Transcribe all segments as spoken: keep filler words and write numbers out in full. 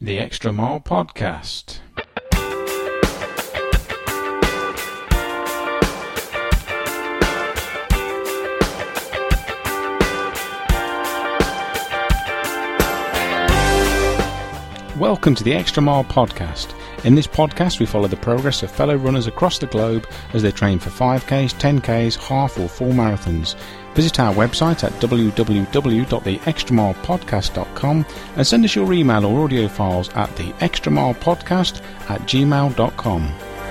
The Extra Mile Podcast. Welcome to the Extra Mile Podcast. In this podcast, we follow the progress of fellow runners across the globe as they train for five Ks, ten Ks, half or full marathons. Visit our website at w w w dot the extra mile podcast dot com and send us your email or audio files at the extra mile podcast at gmail dot com.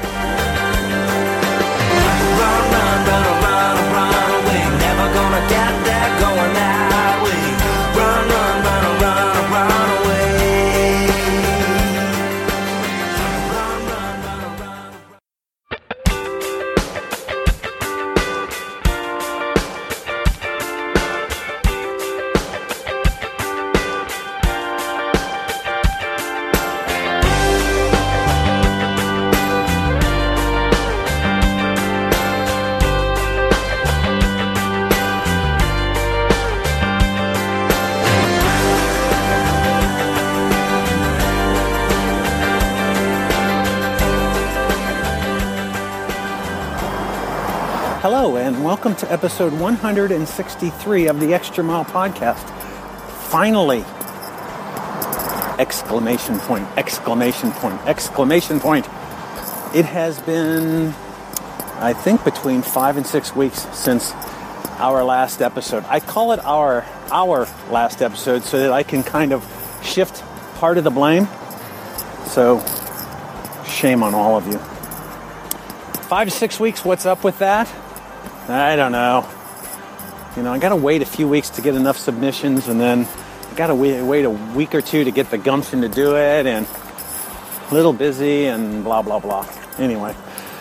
Hello and welcome to episode one hundred sixty-three of the Extra Mile Podcast. Finally! Exclamation point, exclamation point, exclamation point. It has been, I think, between five and six weeks since our last episode. I call it our, our last episode so that I can kind of shift part of the blame. So, shame on all of you. Five to six weeks, what's up with that? I don't know. You know, I gotta wait a few weeks to get enough submissions, and then I gotta wait, wait a week or two to get the gumption to do it, and a little busy, and blah, blah, blah. Anyway,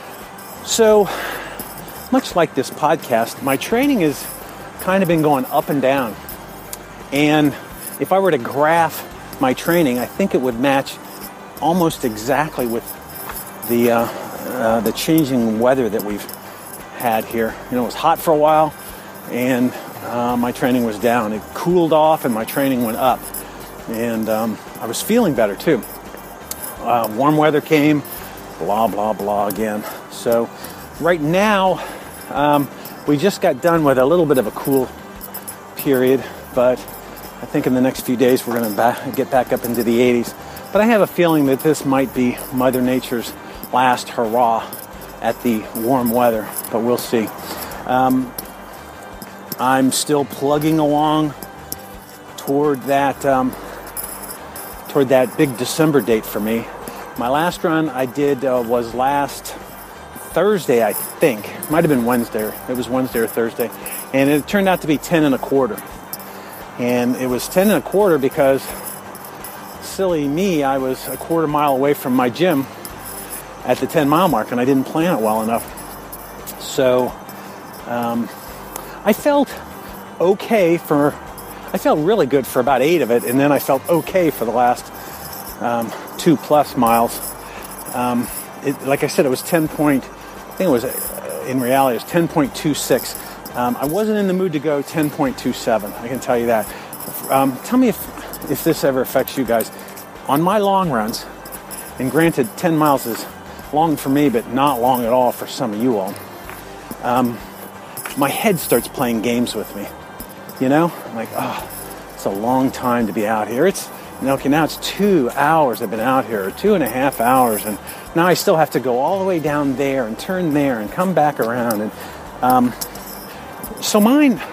so much like this podcast, my training has kind of been going up and down. And if I were to graph my training, I think it would match almost exactly with the uh, uh, the changing weather that we've had here. You know, it was hot for a while, and uh, my training was down. It cooled off, and my training went up. And um, I was feeling better, too. Uh, warm weather came, blah, blah, blah again. So right now, um, we just got done with a little bit of a cool period, but I think in the next few days we're going to ba- get back up into the eighties. But I have a feeling that this might be Mother Nature's last hurrah at the warm weather, but we'll see. Um, I'm still plugging along toward that um, toward that big December date for me. My last run I did uh, was last Thursday, I think. Might have been Wednesday. It was Wednesday or Thursday, and it turned out to be ten and a quarter. And it was ten and a quarter because, silly me, I was a quarter mile away from my gym at the ten mile mark, and I didn't plan it well enough. So um, I felt okay for, I felt really good for about eight of it, and then I felt okay for the last um, two plus miles. Um, it, like I said, it was ten point, I think it was, uh, in reality, it was ten point two six. Um, I wasn't in the mood to go ten point two seven, I can tell you that. Um, tell me if, if this ever affects you guys. On my long runs, and granted, ten miles is long for me, but not long at all for some of you all. Um, my head starts playing games with me. You know? I'm like, oh, it's a long time to be out here. It's, you know, okay, now it's two hours I've been out here, or two and a half hours, and now I still have to go all the way down there and turn there and come back around. And um, so mine,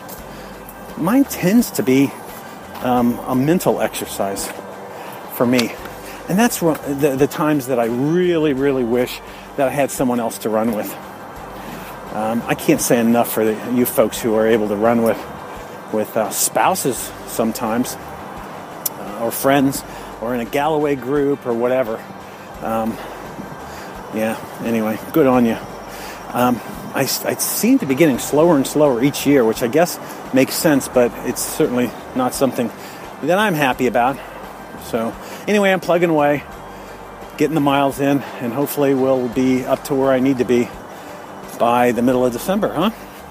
mine tends to be um, a mental exercise for me. And that's the, the times that I really, really wish that I had someone else to run with. Um, I can't say enough for the, you folks who are able to run with with uh, spouses sometimes, uh, or friends, or in a Galloway group or whatever. Um, yeah, anyway, good on you. Um, I, I seem to be getting slower and slower each year, which I guess makes sense, but it's certainly not something that I'm happy about. So anyway, I'm plugging away, getting the miles in, and hopefully we'll be up to where I need to be by the middle of December, huh?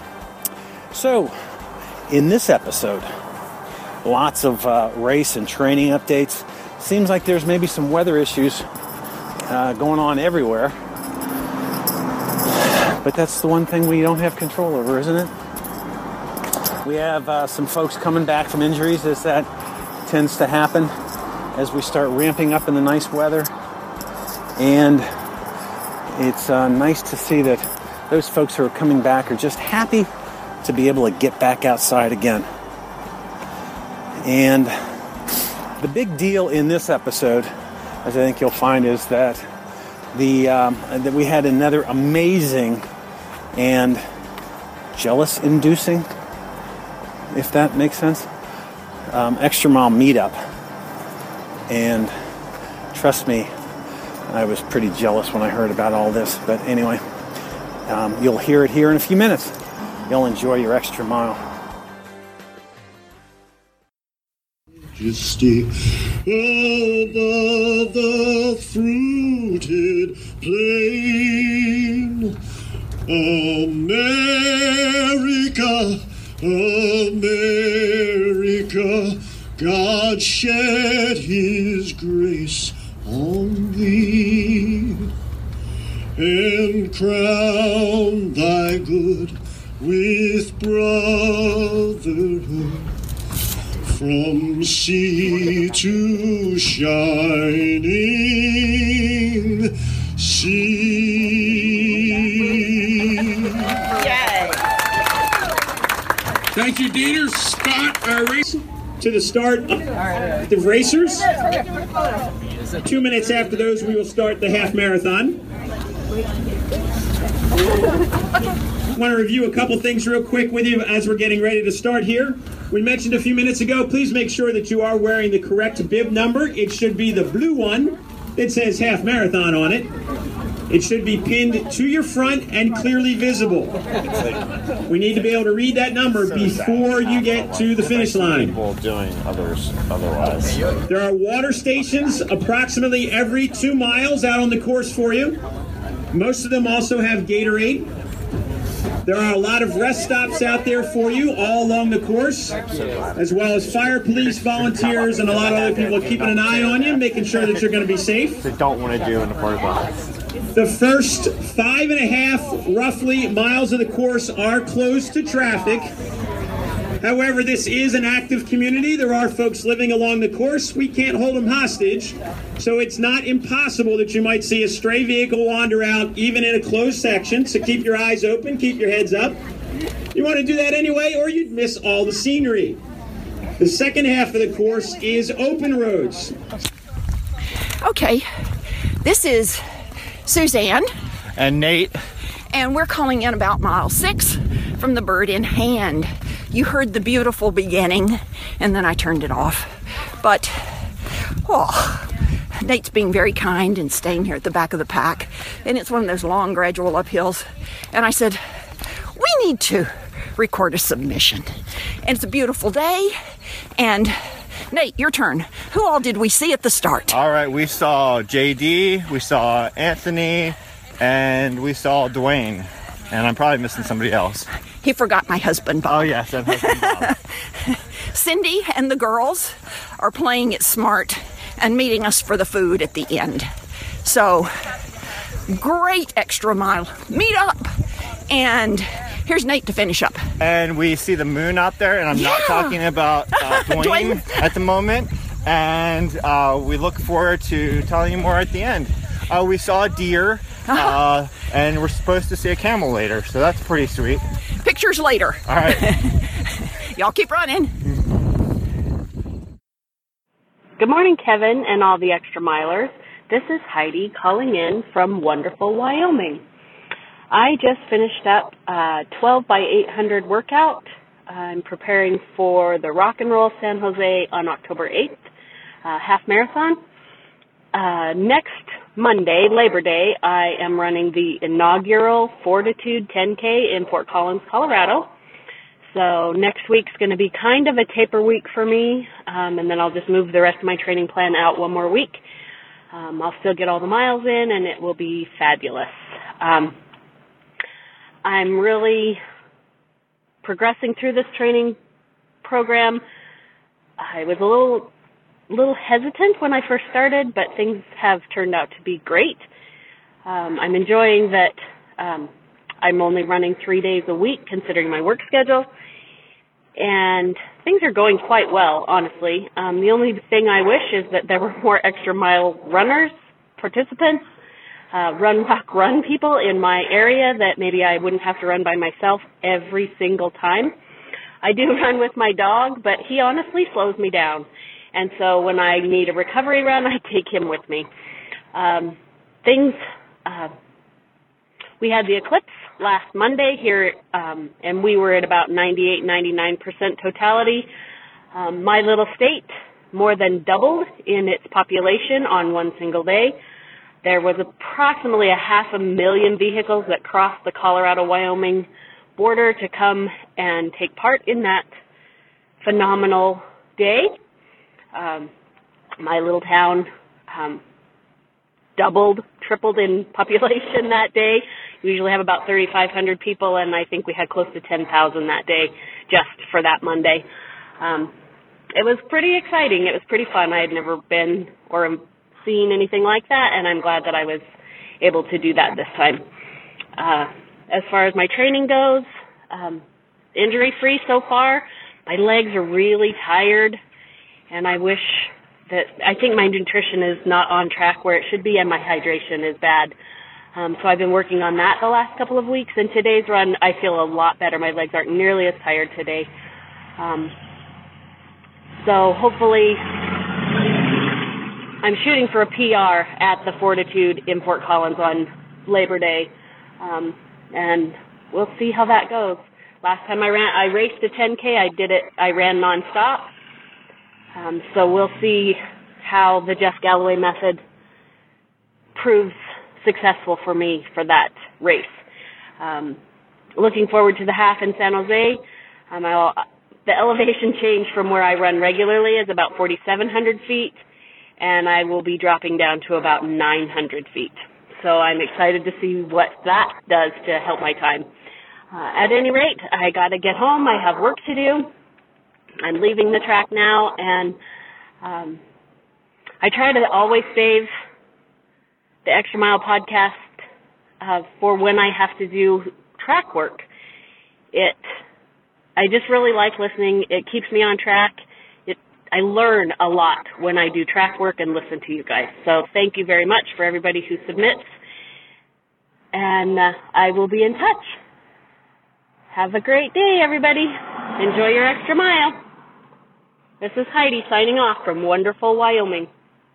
So, in this episode, lots of uh, race and training updates, seems like there's maybe some weather issues uh, going on everywhere. But that's the one thing we don't have control over, isn't it? We have uh, some folks coming back from injuries, as that tends to happen as we start ramping up in the nice weather. And it's uh, nice to see that those folks who are coming back are just happy to be able to get back outside again. And the big deal in this episode, as I think you'll find, is that the um, that we had another amazing and jealous-inducing, if that makes sense, um, Extra Mile meetup. And trust me, I was pretty jealous when I heard about all this. But anyway, um, you'll hear it here in a few minutes. You'll enjoy your extra mile. Majesty above the fruited plain, America, America, God shed His grace on thee, and crown thy good with brotherhood, from sea to shining sea. Yay! Thank you, Dieter. Scott, our race to the start of the racers. Two minutes after those, we will start the half marathon. I want to review a couple things real quick with you as we're getting ready to start here. We mentioned a few minutes ago, please make sure that you are wearing the correct bib number. It should be the blue one that says half marathon on it. It should be pinned to your front and clearly visible. We need to be able to read that number before you get to the finish line. People doing others otherwise. There are water stations approximately every two miles out on the course for you. Most of them also have Gatorade. There are a lot of rest stops out there for you all along the course, as well as fire, police, volunteers, and a lot of other people keeping an eye on you, making sure that you're going to be safe. They don't want to do in the porta potties. The first five and a half, roughly, miles of the course are closed to traffic. However, this is an active community. There are folks living along the course. We can't hold them hostage. So it's not impossible that you might see a stray vehicle wander out, even in a closed section. So keep your eyes open, keep your heads up. You want to do that anyway, or you'd miss all the scenery. The second half of the course is open roads. Okay, this is Suzanne. And Nate. And we're calling in about mile six from the Bird in Hand. You heard the beautiful beginning, and then I turned it off. But, oh, Nate's being very kind and staying here at the back of the pack. And it's one of those long, gradual uphills. And I said, we need to record a submission. And it's a beautiful day. And Nate, your turn. Who all did we see at the start? All right, we saw J D, we saw Anthony, and we saw Dwayne. And I'm probably missing somebody else. He forgot my husband, Bob. Oh, yes, I'm husband Bob. Cindy and the girls are playing it smart and meeting us for the food at the end. So, great extra mile meetup. And here's Nate to finish up. And we see the moon out there, and I'm yeah. not talking about uh, Dwayne, Dwayne at the moment. And uh, we look forward to telling you more at the end. Uh, we saw a deer, uh, and we're supposed to see a camel later, so that's pretty sweet. Pictures later. All right. Y'all keep running. Good morning, Kevin and all the extra milers. This is Heidi calling in from wonderful Wyoming. I just finished up a twelve by eight hundred workout. I'm preparing for the Rock and Roll San Jose on October eighth, uh, half marathon. Uh, next Monday, Labor Day, I am running the inaugural Fortitude ten K in Fort Collins, Colorado. So next week's going to be kind of a taper week for me, um, and then I'll just move the rest of my training plan out one more week. Um, I'll still get all the miles in, and it will be fabulous. Um, I'm really progressing through this training program. I was a little little hesitant when I first started, but things have turned out to be great. Um, I'm enjoying that um, I'm only running three days a week considering my work schedule, and things are going quite well, honestly. Um, the only thing I wish is that there were more extra mile runners, participants, uh, run, walk, run people in my area that maybe I wouldn't have to run by myself every single time. I do run with my dog, but he honestly slows me down. And so when I need a recovery run, I take him with me. Um, things, uh, we had the eclipse last Monday here, um, and we were at about ninety-eight, ninety-nine percent totality. Um, my little state more than doubled in its population on one single day. There was approximately a half a million vehicles that crossed the Colorado-Wyoming border to come and take part in that phenomenal day. Um, my little town um, doubled, tripled in population that day. We usually have about thirty-five hundred people, and I think we had close to ten thousand that day just for that Monday. Um, it was pretty exciting. It was pretty fun. I had never been or seen anything like that, and I'm glad that I was able to do that this time. Uh, as far as my training goes, um, injury-free so far. My legs are really tired, and I wish that, I think my nutrition is not on track where it should be, and my hydration is bad. Um, so I've been working on that the last couple of weeks, and today's run, I feel a lot better. My legs aren't nearly as tired today. Um, so hopefully, I'm shooting for a P R at the Fortitude in Fort Collins on Labor Day, um, and we'll see how that goes. Last time I ran, I raced a ten K. I did it. I ran nonstop. Um, so we'll see how the Jeff Galloway method proves successful for me for that race. Um, looking forward to the half in San Jose. Um, I'll, the elevation change from where I run regularly is about forty-seven hundred feet, and I will be dropping down to about nine hundred feet. So I'm excited to see what that does to help my time. Uh, at any rate, I got to get home. I have work to do. I'm leaving the track now, and um, I try to always save the Extra Mile podcast uh, for when I have to do track work. It, I just really like listening. It keeps me on track. It, I learn a lot when I do track work and listen to you guys. So thank you very much for everybody who submits, and uh, I will be in touch. Have a great day, everybody. Enjoy your extra mile. This is Heidi signing off from wonderful Wyoming.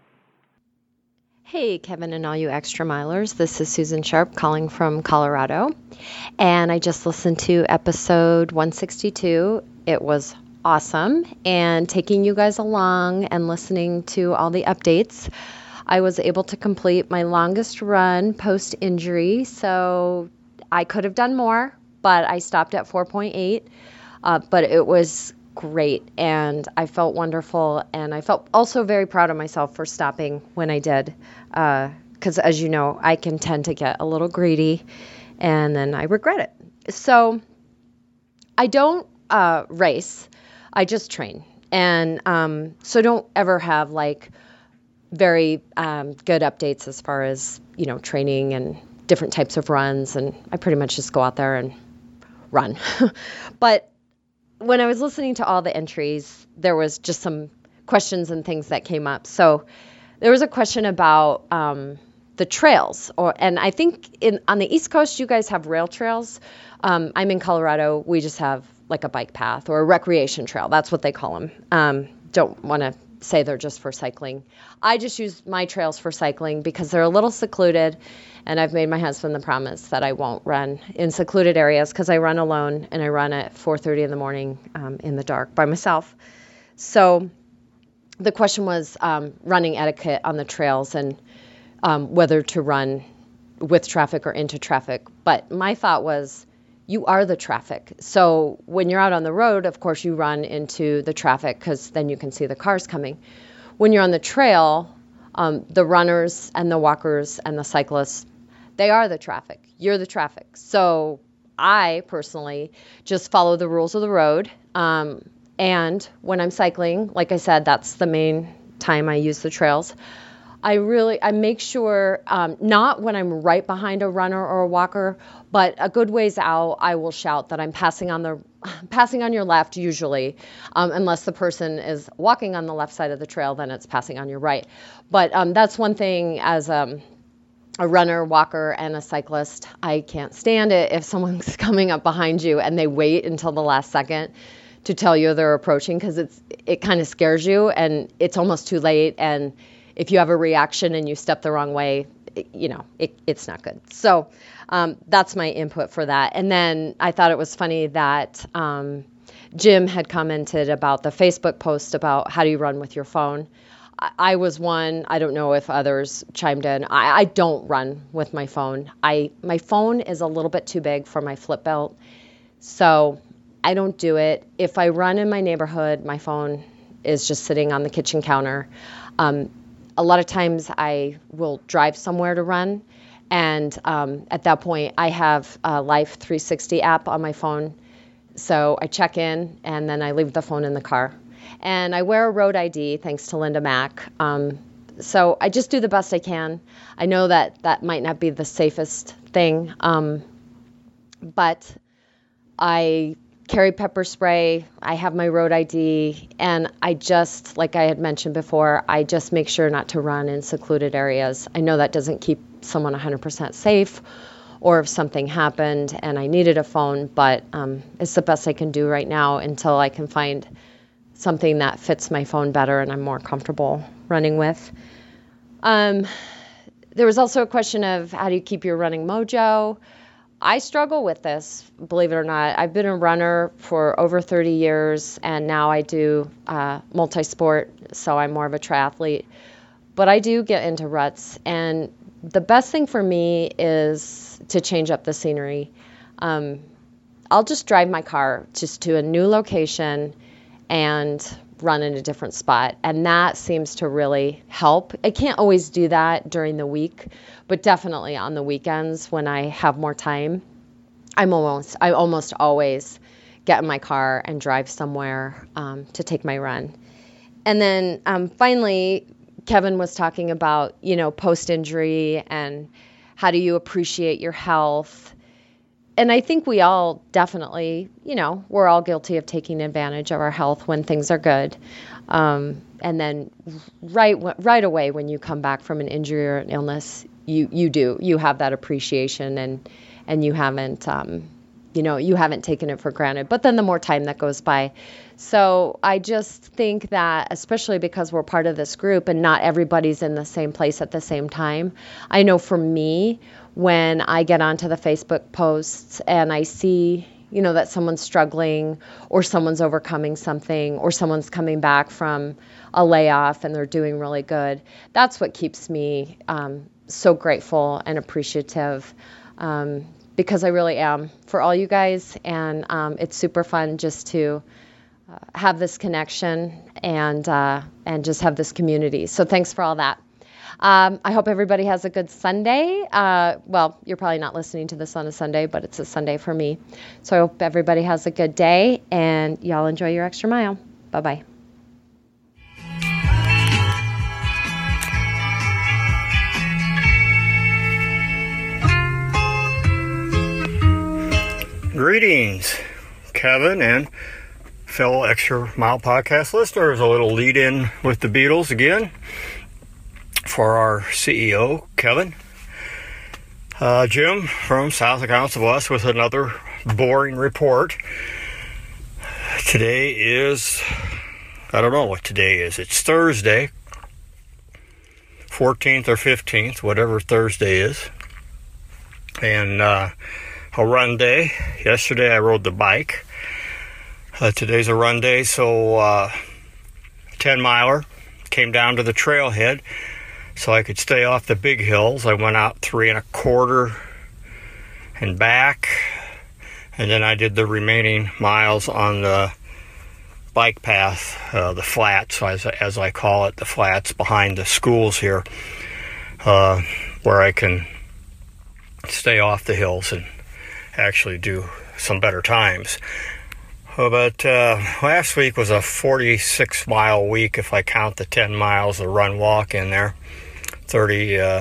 Hey, Kevin and all you extra milers. This is Susan Sharp calling from Colorado. And I just listened to episode one sixty-two. It was awesome. And taking you guys along and listening to all the updates, I was able to complete my longest run post-injury. So I could have done more, but I stopped at four point eight. Uh, but it was great, and I felt wonderful, and I felt also very proud of myself for stopping when I did, because uh, as you know, I can tend to get a little greedy, and then I regret it. So I don't uh, race, I just train, and um, so don't ever have like very um, good updates as far as, you know, training and different types of runs, and I pretty much just go out there and run. But when I was listening to all the entries, there was just some questions and things that came up. So there was a question about um, the trails, or and I think in on the East Coast, you guys have rail trails. Um, I'm in Colorado. We just have like a bike path or a recreation trail. That's what they call them. Um, don't want to say they're just for cycling. I just use my trails for cycling because they're a little secluded, and I've made my husband the promise that I won't run in secluded areas because I run alone, and I run at four thirty in the morning um, in the dark by myself. So the question was um, running etiquette on the trails and um, whether to run with traffic or into traffic. But my thought was, you are the traffic. So when you're out on the road, of course, you run into the traffic because then you can see the cars coming. When you're on the trail, um, the runners and the walkers and the cyclists, they are the traffic. You're the traffic. So I personally just follow the rules of the road. Um, and when I'm cycling, like I said, that's the main time I use the trails. I really, I make sure, um, not when I'm right behind a runner or a walker, but a good ways out, I will shout that I'm passing on the, passing on your left usually, um, unless the person is walking on the left side of the trail, then it's passing on your right. But um, that's one thing as um, a runner, walker, and a cyclist, I can't stand it if someone's coming up behind you and they wait until the last second to tell you they're approaching, because it's, it kind of scares you and it's almost too late, and if you have a reaction and you step the wrong way, it, you know, it, it's not good. So um, that's my input for that. And then I thought it was funny that um, Jim had commented about the Facebook post about how do you run with your phone. I, I was one, I don't know if others chimed in. I, I don't run with my phone. I my phone is a little bit too big for my flip belt, so I don't do it. If I run in my neighborhood, my phone is just sitting on the kitchen counter. Um, A lot of times I will drive somewhere to run, and um, at that point I have a Life three sixty app on my phone. So I check in and then I leave the phone in the car. And I wear a road I D thanks to Linda Mack. Um, so I just do the best I can. I know that that might not be the safest thing, um, but I carry pepper spray, I have my road I D, and I just, like I had mentioned before, I just make sure not to run in secluded areas. I know that doesn't keep someone one hundred percent safe, or if something happened and I needed a phone, but um, it's the best I can do right now until I can find something that fits my phone better and I'm more comfortable running with. Um, there was also a question of how do you keep your running mojo? I struggle with this, believe it or not. I've been a runner for over thirty years, and now I do uh, multi-sport, so I'm more of a triathlete. But I do get into ruts, and the best thing for me is to change up the scenery. Um, I'll just drive my car just to a new location and run in a different spot, and that seems to really help. I can't always do that during the week, but definitely on the weekends when I have more time, I'm almost I almost always get in my car and drive somewhere um, to take my run. And then um, finally, Kevin was talking about, you know, post-injury and how do you appreciate your health. And I think we all definitely, you know, we're all guilty of taking advantage of our health when things are good. Um, and then right right away when you come back from an injury or an illness, you, you do. You have that appreciation and and you haven't, um, you know, you haven't taken it for granted. But then the more time that goes by. So I just think that, especially because we're part of this group and not everybody's in the same place at the same time, I know for me, when I get onto the Facebook posts and I see, you know, that someone's struggling or someone's overcoming something or someone's coming back from a layoff and they're doing really good, that's what keeps me um, so grateful and appreciative um, because I really am for all you guys. And um, it's super fun just to uh, have this connection and uh, and just have this community. So thanks for all that. Um, I hope everybody has a good Sunday. Uh, well, you're probably not listening to this on a Sunday, but it's a Sunday for me. So I hope everybody has a good day, and y'all enjoy your extra mile. Bye-bye. Greetings, Kevin and fellow Extra Mile Podcast listeners. A little lead-in with the Beatles again. For our C E O, Kevin. Uh, Jim from South Accounts of Us with another boring report. Today is, I don't know what today is. It's Thursday, fourteenth or fifteenth, whatever Thursday is. And uh, a run day. Yesterday I rode the bike. Uh, today's a run day, so uh, ten miler. Came down to the trailhead. So I could stay off the big hills. I went out three and a quarter and back. And then I did the remaining miles on the bike path, uh, the flats, as, as I call it, the flats behind the schools here, uh, where I can stay off the hills and actually do some better times. But uh, last week was a forty-six mile week if I count the ten miles of run walk in there. thirty, uh,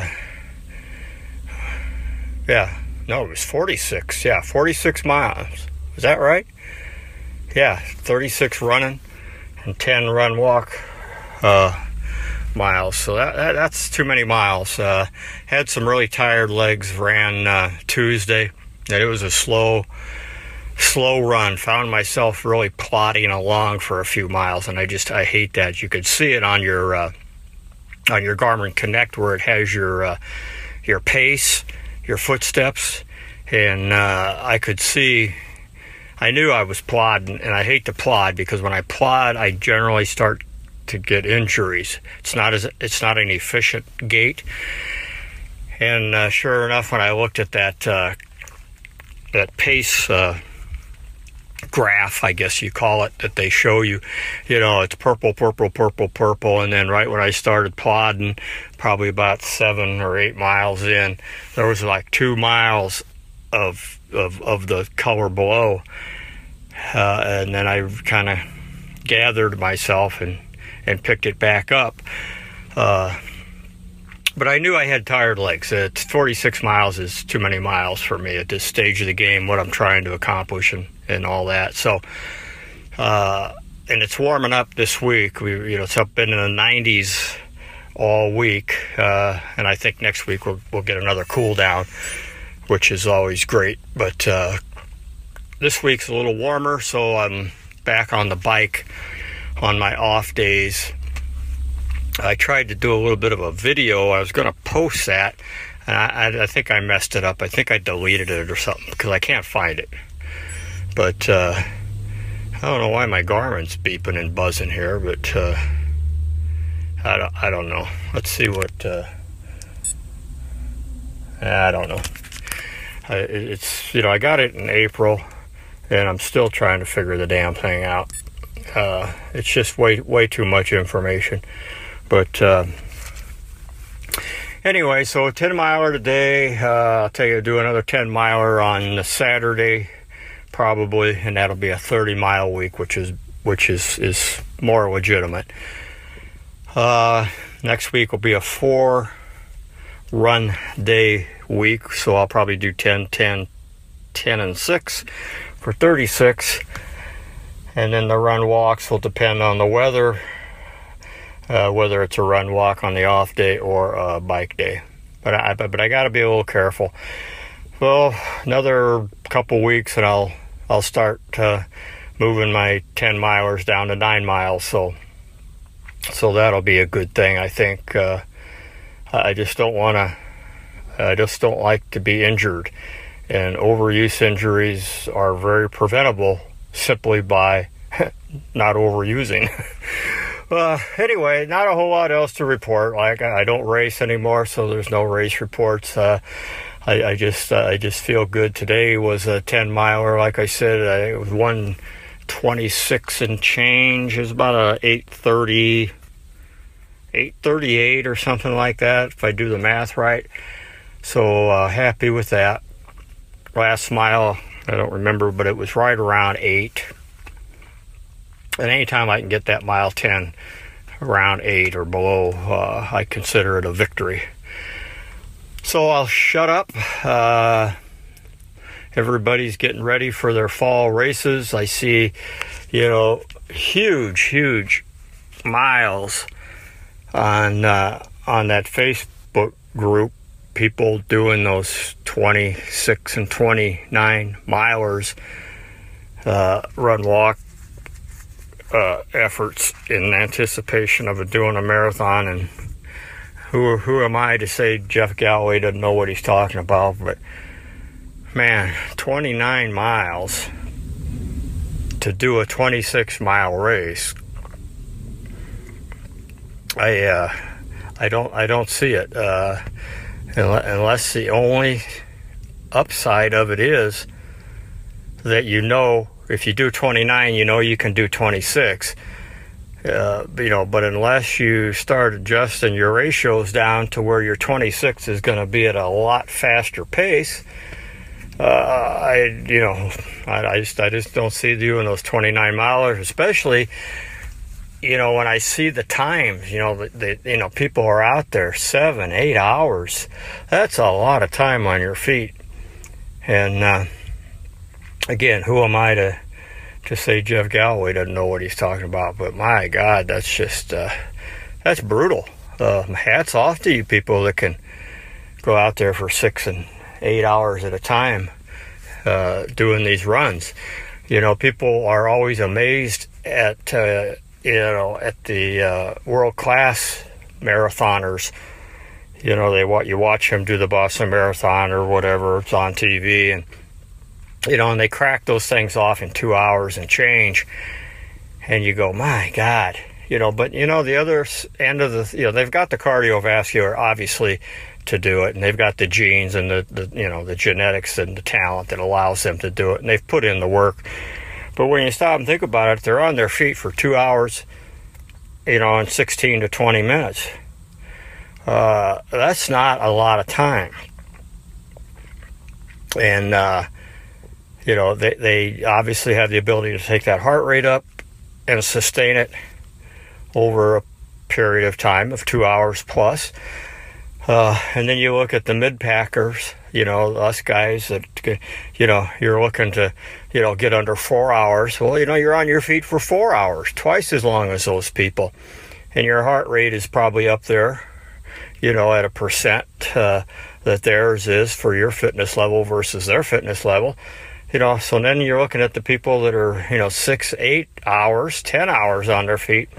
yeah, no, it was forty-six. Yeah, forty-six miles. Is that right? Yeah, thirty-six running and ten run walk uh, miles. So that, that that's too many miles. Uh, had some really tired legs. Ran uh, Tuesday, and it was a slow. slow run. Found myself really plodding along for a few miles, and I just I hate that. You could see it on your uh, on your Garmin Connect where it has your uh, your pace, your footsteps, and uh, I could see. I knew I was plodding, and I hate to plod because when I plod, I generally start to get injuries. It's not as it's not an efficient gait, and uh, sure enough, when I looked at that uh, that pace. Uh, graph, I guess you call it, that they show you, you know, it's purple, purple, purple, purple, and then right when I started plodding, probably about seven or eight miles in, there was like two miles of of, of the color below, uh, and then I kind of gathered myself and, and picked it back up. Uh, but I knew I had tired legs. Uh, forty-six miles is too many miles for me at this stage of the game, what I'm trying to accomplish and, and all that. So, uh, and it's warming up this week. We, you know, it's up in the nineties all week, uh, and I think next week we'll, we'll get another cool down, which is always great. But uh, this week's a little warmer, so I'm back on the bike on my off days. I tried to do a little bit of a video. I was going to post that, and I, I think I messed it up. I think I deleted it or something because I can't find it. But uh, I don't know why my Garmin's beeping and buzzing here, but uh, I, don't, I don't know. Let's see what... Uh, I don't know. I, it's, you know, I got it in April, and I'm still trying to figure the damn thing out. Uh, it's just way, way too much information. But uh, anyway, so a ten miler today. Uh, I'll tell you, do another ten miler on Saturday, probably, and that'll be a thirty mile week, which is which is is more legitimate. Uh, next week will be a four run day week, so I'll probably do ten, ten, ten, and six for thirty-six, and then the run walks will depend on the weather. Uh, whether it's a run walk on the off day or a bike day, but I but, but I got to be a little careful. Well, another couple weeks and I'll I'll start uh, moving my ten milers down to nine miles. So so that'll be a good thing, I think. Uh, I just don't want to. I just don't like to be injured, and overuse injuries are very preventable simply by not overusing. Uh, anyway, not a whole lot else to report. Like, I don't race anymore, so there's no race reports. Uh, I, I just, uh, I just feel good. Today was a ten miler. Like I said, I, it was one twenty-six and change. It was about a eight thirty, eight thirty-eight or something like that, if I do the math right. So uh, happy with that. Last mile, I don't remember, but it was right around eight. And anytime I can get that mile ten around eight or below, uh, I consider it a victory. So I'll shut up. Uh, everybody's getting ready for their fall races. I see, you know, huge, huge miles on uh, on that Facebook group. People doing those twenty-six and twenty-nine milers, uh, run walk. Uh, efforts in anticipation of doing a marathon, and who who am I to say Jeff Galloway doesn't know what he's talking about? But man, twenty-nine miles to do a twenty-six mile race, I uh, I don't I don't see it uh, unless the only upside of it is that, you know, if you do twenty-nine, you know you can do twenty-six. Uh, you know, but unless you start adjusting your ratios down to where your twenty-six is going to be at a lot faster pace, uh, I, you know, I, I just, I just don't see doing those twenty-nine milers, especially, you know, when I see the times, you know, the, the, you know, people are out there seven, eight hours. That's a lot of time on your feet. And, uh, again, who am I to, to say Jeff Galloway doesn't know what he's talking about? But my God, that's just, uh, that's brutal. Uh, hats off to you people that can go out there for six and eight hours at a time, uh, doing these runs. You know, people are always amazed at, uh, you know, at the uh, world-class marathoners. You know, they what you watch them do the Boston Marathon or whatever, it's on T V, and you know, and they crack those things off in two hours and change, and you go, my God, you know. But you know, the other end of the, you know, they've got the cardiovascular obviously to do it, and they've got the genes and the, the you know, the genetics and the talent that allows them to do it, and they've put in the work. But when you stop and think about it, they're on their feet for two hours, you know, in sixteen to twenty minutes. Uh, that's not a lot of time. And, uh, you know, they, they obviously have the ability to take that heart rate up and sustain it over a period of time of two hours plus. Uh, and then you look at the mid-packers, you know, us guys that, you know, you're looking to, you know, get under four hours. Well, you know, you're on your feet for four hours, twice as long as those people. And your heart rate is probably up there, you know, at a percent uh, that theirs is for your fitness level versus their fitness level. You know, so then you're looking at the people that are, you know, six, eight hours, ten hours on their feet.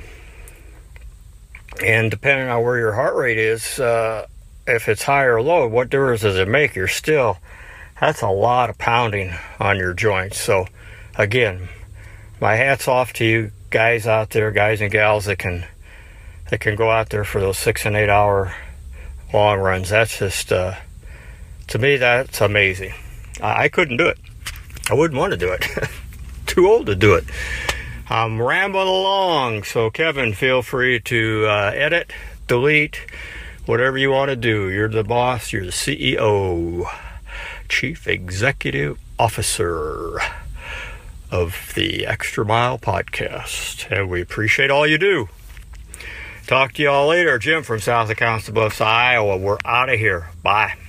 And depending on where your heart rate is, uh, if it's high or low, what difference does it make? You're still, that's a lot of pounding on your joints. So, again, my hat's off to you guys out there, guys and gals that can that can go out there for those six and eight hour long runs. That's just, uh, to me, that's amazing. I, I couldn't do it. I wouldn't want to do it. Too old to do it. I'm rambling along, so Kevin, feel free to uh, edit, delete, whatever you want to do. You're the boss. You're the C E O, Chief Executive Officer of the Extra Mile Podcast, and we appreciate all you do. Talk to y'all later. Jim from south of Council Bluffs, Iowa. We're out of here. Bye.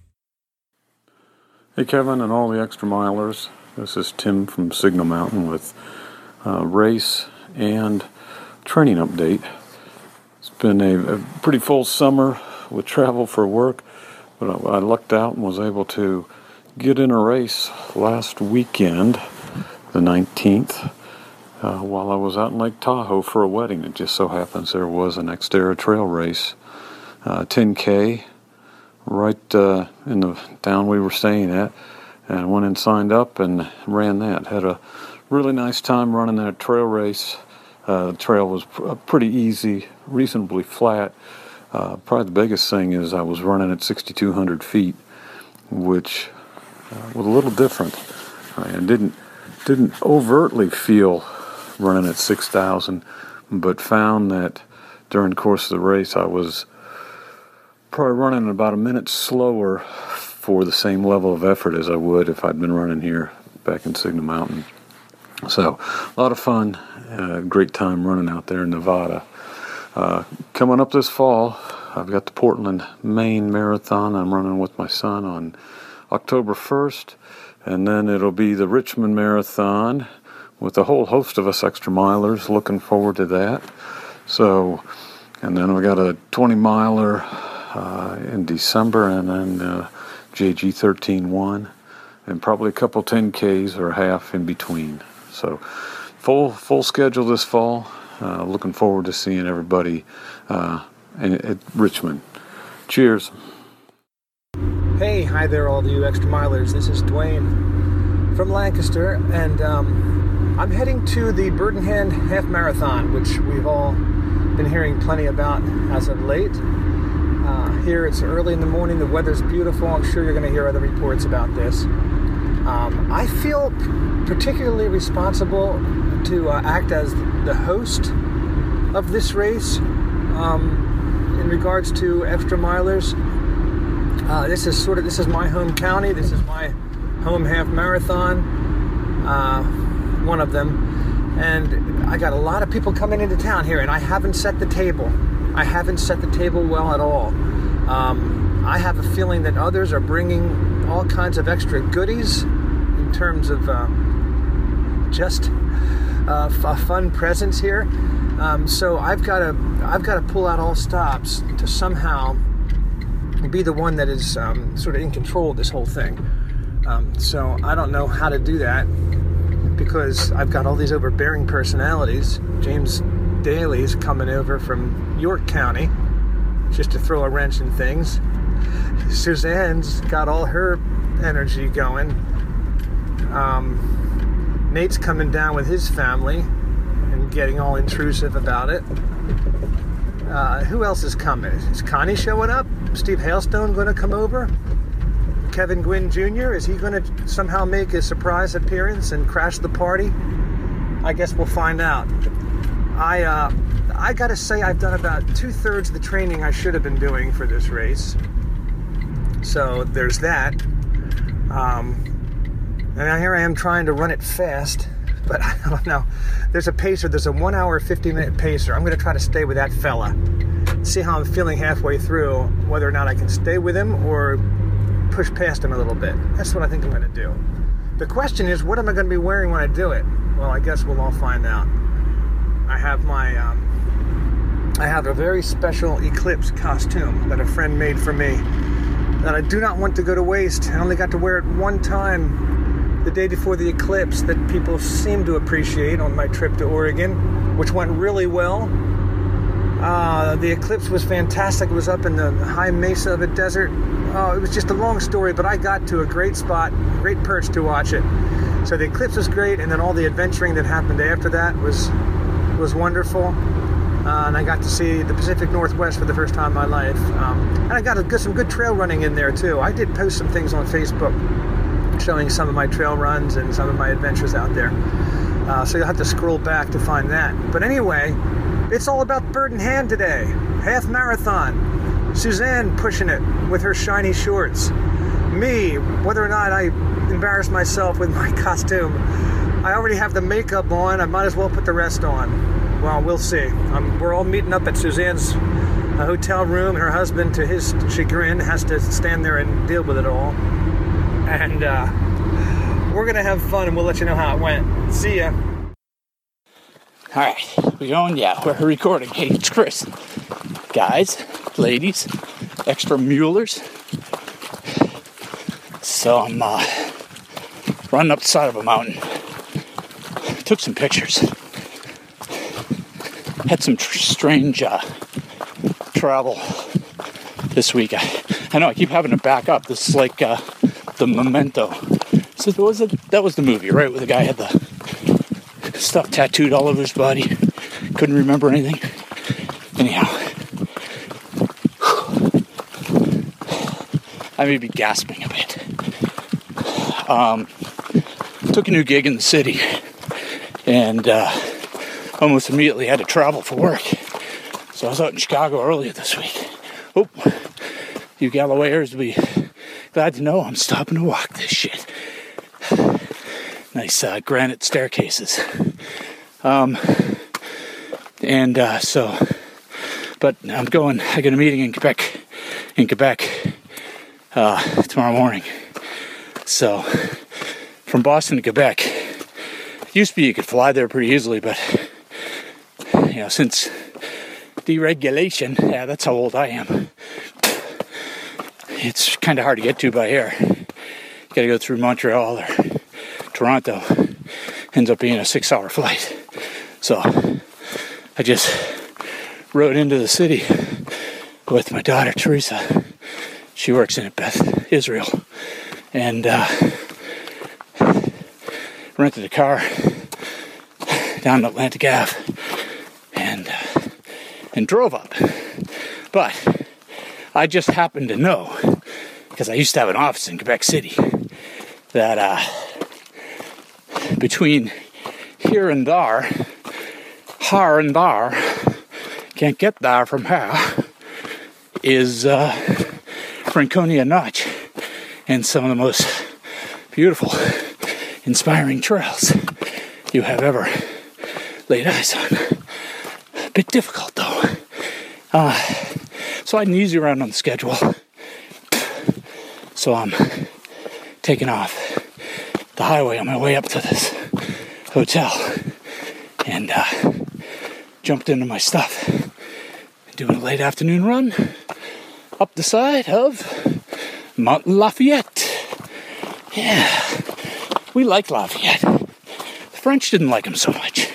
Hey, Kevin and all the Extra Milers. This is Tim from Signal Mountain with uh, race and training update. It's been a, a pretty full summer with travel for work, but I, I lucked out and was able to get in a race last weekend, the nineteenth, uh, while I was out in Lake Tahoe for a wedding. It just so happens there was an Xterra trail race, uh, ten K, right uh, in the town we were staying at, and went and signed up and ran that. Had a really nice time running that trail race. Uh, the trail was pr- pretty easy, reasonably flat. Uh, probably the biggest thing is I was running at sixty-two hundred feet, which uh, was a little different. I didn't didn't overtly feel running at six thousand, but found that during the course of the race I was probably running about a minute slower for the same level of effort as I would if I'd been running here back in Signal Mountain. So, a lot of fun, uh, great time running out there in Nevada. Uh, coming up this fall, I've got the Portland, Maine Marathon I'm running with my son on October first, and then it'll be the Richmond Marathon with a whole host of us extra milers. Looking forward to that. So, and then we got a twenty miler uh, in December, and then uh, J G thirteen one, and probably a couple ten Ks or a half in between. So, full full schedule this fall. Uh, looking forward to seeing everybody uh, in, at Richmond. Cheers. Hey, hi there, all of you extra milers. This is Dwayne from Lancaster, and um, I'm heading to the Bird in Hand Half Marathon, which we've all been hearing plenty about as of late. Uh, here it's early in the morning, the weather's beautiful. I'm sure you're going to hear other reports about this. Um, I feel particularly responsible to uh, act as the host of this race um, in regards to extra milers. Uh, this is sort of this is my home county. This is my home half marathon, uh, one of them, and I got a lot of people coming into town here, and I haven't set the table. I haven't set the table well at all. Um, I have a feeling that others are bringing all kinds of extra goodies in terms of uh, just uh, a fun presence here. Um, so I've got to I've got to pull out all stops to somehow be the one that is um, sort of in control of this whole thing. Um, so I don't know how to do that because I've got all these overbearing personalities. James Daly's coming over from York County just to throw a wrench in things. Suzanne's got all her energy going. Um, Nate's coming down with his family and getting all intrusive about it. Uh, who else is coming? Is Connie showing up? Steve Hailstone going to come over? Kevin Gwynn Junior, is he going to somehow make a surprise appearance and crash the party? I guess we'll find out. I uh, I got to say I've done about two-thirds of the training I should have been doing for this race. So there's that. Um, and here I am trying to run it fast, but I don't know. There's a pacer. There's a one hour, fifty minute pacer. I'm going to try to stay with that fella. See how I'm feeling halfway through, whether or not I can stay with him or push past him a little bit. That's what I think I'm going to do. The question is, what am I going to be wearing when I do it? Well, I guess we'll all find out. I have my, um, I have a very special Eclipse costume that a friend made for me that I do not want to go to waste. I only got to wear it one time the day before the eclipse that people seem to appreciate on my trip to Oregon, which went really well. Uh, the eclipse was fantastic. It was up in the high mesa of a desert. Oh, it was just a long story, but I got to a great spot, great perch to watch it. So the eclipse was great, and then all the adventuring that happened after that was was wonderful. Uh, and I got to see the Pacific Northwest for the first time in my life. Um, and I got a good, some good trail running in there too. I did post some things on Facebook showing some of my trail runs and some of my adventures out there. Uh, so you'll have to scroll back to find that. But anyway, it's all about bird in hand today. Half marathon. Suzanne pushing it with her shiny shorts. Me, whether or not I embarrass myself with my costume, I already have the makeup on. I might as well put the rest on. Well, we'll see. Um, we're all meeting up at Suzanne's uh, hotel room, and her husband, to his chagrin, has to stand there and deal with it all. And uh, we're going to have fun, and we'll let you know how it went. See ya. All right, we're going? Yeah, we're recording. Hey, it's Chris. Guys, ladies, extra mulers. So I'm uh, running up the side of a mountain. Took some pictures. Had some tr- strange uh, travel this week. I, I know I keep having to back up. This is like uh, the Memento. So that was, a, that was the movie, right? Where the guy had the stuff tattooed all over his body. Couldn't remember anything. Anyhow. I may be gasping a bit. Um, took a new gig in the city. And uh, almost immediately had to travel for work. So I was out in Chicago earlier this week. Oh, you Gallowayers will be glad to know I'm stopping to walk this shit. Nice uh, granite staircases. Um, and uh, so, but I'm going, I got a meeting in Quebec, in Quebec uh, tomorrow morning. So, from Boston to Quebec, it used to be you could fly there pretty easily, but, you know, since deregulation, yeah, that's how old I am. It's kind of hard to get to by air. You gotta go through Montreal or Toronto. Ends up being a six-hour flight. So I just rode into the city with my daughter Teresa. She works in Beth Israel, and uh, rented a car down Atlantic Avenue and uh, and drove up. But I just happened to know, because I used to have an office in Quebec City, that uh, between here and there, here and there, can't get there from here, is uh, Franconia Notch, and some of the most beautiful, inspiring trails you have ever laid eyes on. A bit difficult though. Uh, so I had an easy round on the schedule. So I'm taking off the highway on my way up to this hotel and uh, jumped into my stuff. Doing a late afternoon run up the side of Mount Lafayette. Yeah, we like Lafayette. The French didn't like him so much.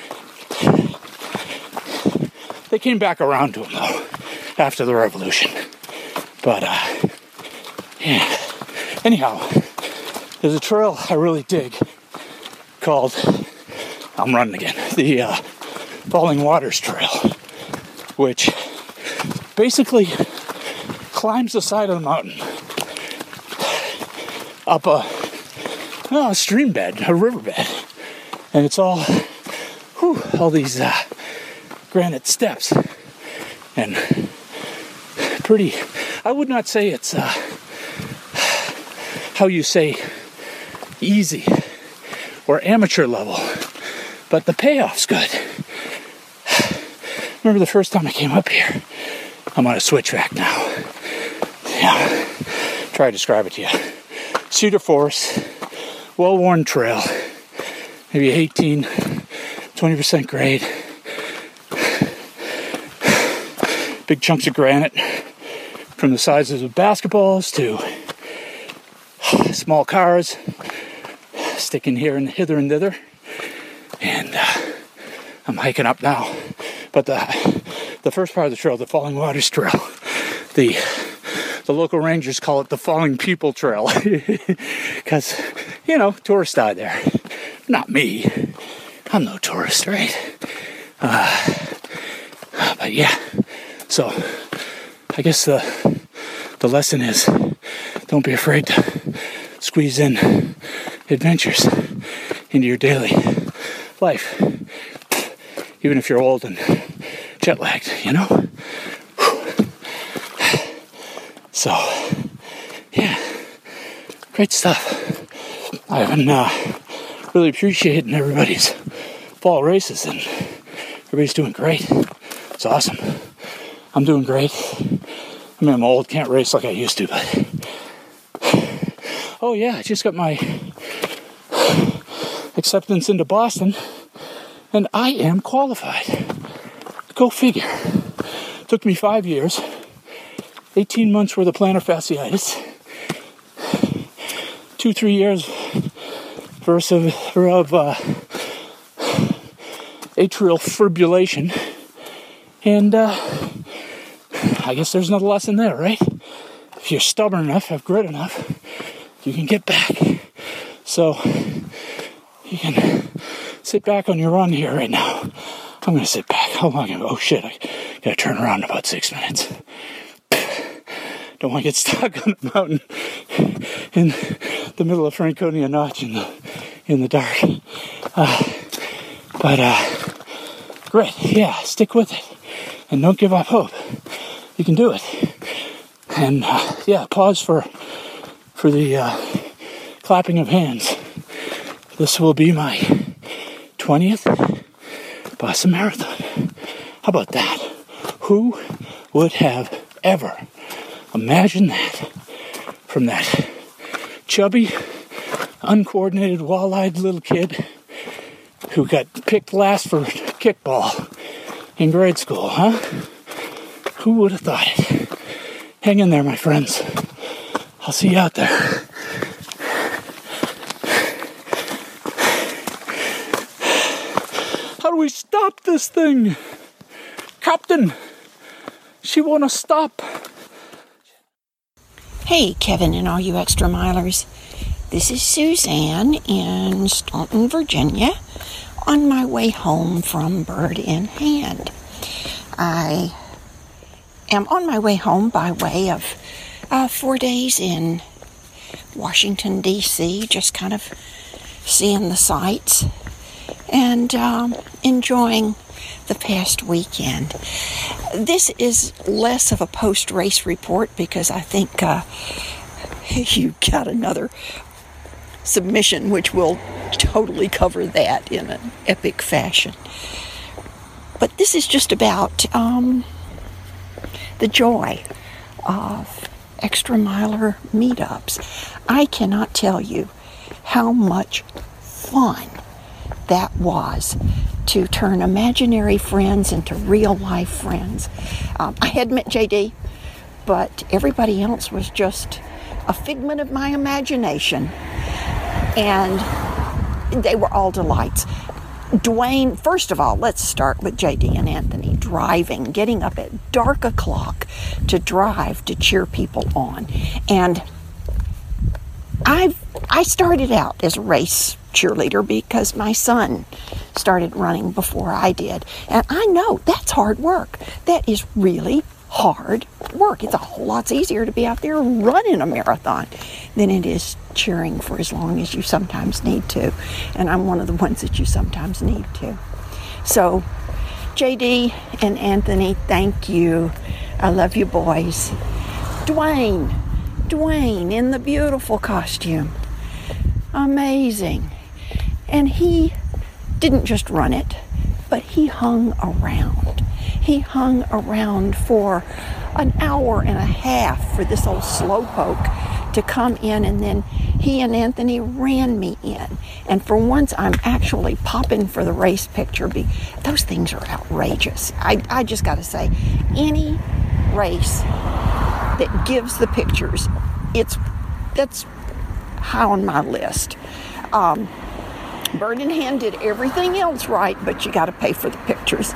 They came back around to him though after the revolution. But uh, yeah. Anyhow, there's a trail I really dig called, I'm running again, the uh, Falling Waters Trail, which basically climbs the side of the mountain up a, oh, a stream bed, a riverbed, and it's all, whew, all these uh, granite steps, and pretty, I would not say it's uh, how you say easy or amateur level, but the payoff's good. Remember the first time I came up here? I'm on a switchback now. Yeah, try to describe it to you. Cedar forest, well-worn trail, maybe eighteen, twenty percent grade. Big chunks of granite from the sizes of basketballs to small cars sticking here and hither and thither. And uh, I'm hiking up now. But the the first part of the trail, the Falling Waters Trail, the the local rangers call it the Falling People Trail because, you know, tourists die there. Not me. I'm no tourist, right? Uh, but yeah, so I guess the the lesson is don't be afraid to squeeze in adventures into your daily life, even if you're old and jet-lagged, you know? So, yeah, great stuff. I've been uh, really appreciating everybody's fall races, and everybody's doing great. It's awesome. I'm doing great. I mean, I'm old, can't race like I used to, but... Oh yeah, I just got my acceptance into Boston, and I am qualified. Go figure. Took me five years, eighteen months worth of plantar fasciitis, two, three years versus of uh, atrial fibrillation, and uh, I guess there's another lesson there, right? If you're stubborn enough, have grit enough, you can get back. So you can sit back on your run here right now. I'm going to sit back. How long? Oh shit, I got to turn around in about six minutes. Don't want to get stuck on the mountain in the middle of Franconia Notch in the, in the dark. Uh, but, uh, great. Yeah, stick with it. And don't give up hope. You can do it. And, uh, yeah, pause for, for the, uh, clapping of hands. This will be my twentieth Boston Marathon. How about that? Who would have ever imagined that from that chubby, uncoordinated, wall-eyed little kid who got picked last for kickball in grade school, huh? Who would have thought it? Hang in there, my friends. I'll see you out there. How do we stop this thing? Captain, she wanna stop. Hey, Kevin and all you extra milers. This is Suzanne in Staunton, Virginia, on my way home from Bird in Hand. I am on my way home by way of uh, four days in Washington, D C, just kind of seeing the sights and um, enjoying the past weekend. This is less of a post-race report because I think uh, you got another submission, which will totally cover that in an epic fashion. But this is just about um, the joy of extra miler meetups. I cannot tell you how much fun that was to turn imaginary friends into real life friends. Um, I had met J D, but everybody else was just a figment of my imagination, and they were all delights. Dwayne, first of all, let's start with J D and Anthony driving, getting up at dark o'clock to drive to cheer people on. And I've I started out as a race cheerleader because my son started running before I did. And I know that's hard work. That is really hard work. It's a whole lot easier to be out there running a marathon than it is cheering for as long as you sometimes need to. And I'm one of the ones that you sometimes need to. So, J D and Anthony, thank you. I love you boys. Dwayne, Dwayne in the beautiful costume. Amazing. And he didn't just run it, but he hung around. He hung around for an hour and a half for this old slowpoke to come in, and then he and Anthony ran me in. And for once, I'm actually popping for the race picture. Be those things are outrageous. I, I just got to say, any race that gives the pictures, it's that's high on my list. Um, Bird in Hand did everything else right, but you got to pay for the pictures.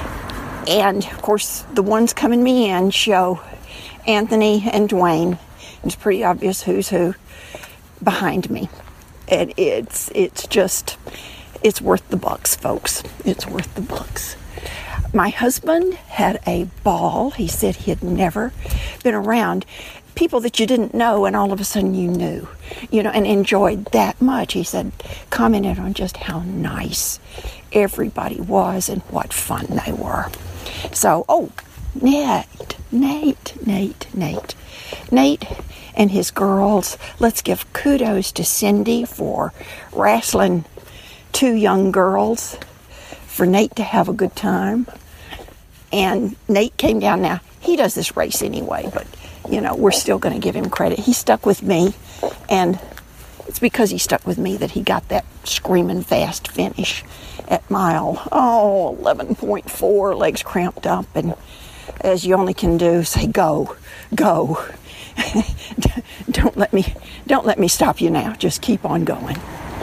And, of course, the ones coming me in show Anthony and Dwayne. It's pretty obvious who's who behind me. And it's it's just, it's worth the bucks, folks. It's worth the bucks. My husband had a ball. He said he had never been around people that you didn't know, and all of a sudden you knew, you know, and enjoyed that much. He said, commented on just how nice everybody was and what fun they were. So, oh, Nate, Nate, Nate, Nate, Nate and his girls. Let's give kudos to Cindy for wrestling two young girls, for Nate to have a good time. And Nate came down. Now, he does this race anyway, but, you know, we're still going to give him credit. He stuck with me, and it's because he stuck with me that he got that screaming fast finish at mile, oh, eleven point four, legs cramped up, and as you only can do, say, go, go. don't let me, don't let me stop you now. Just keep on going.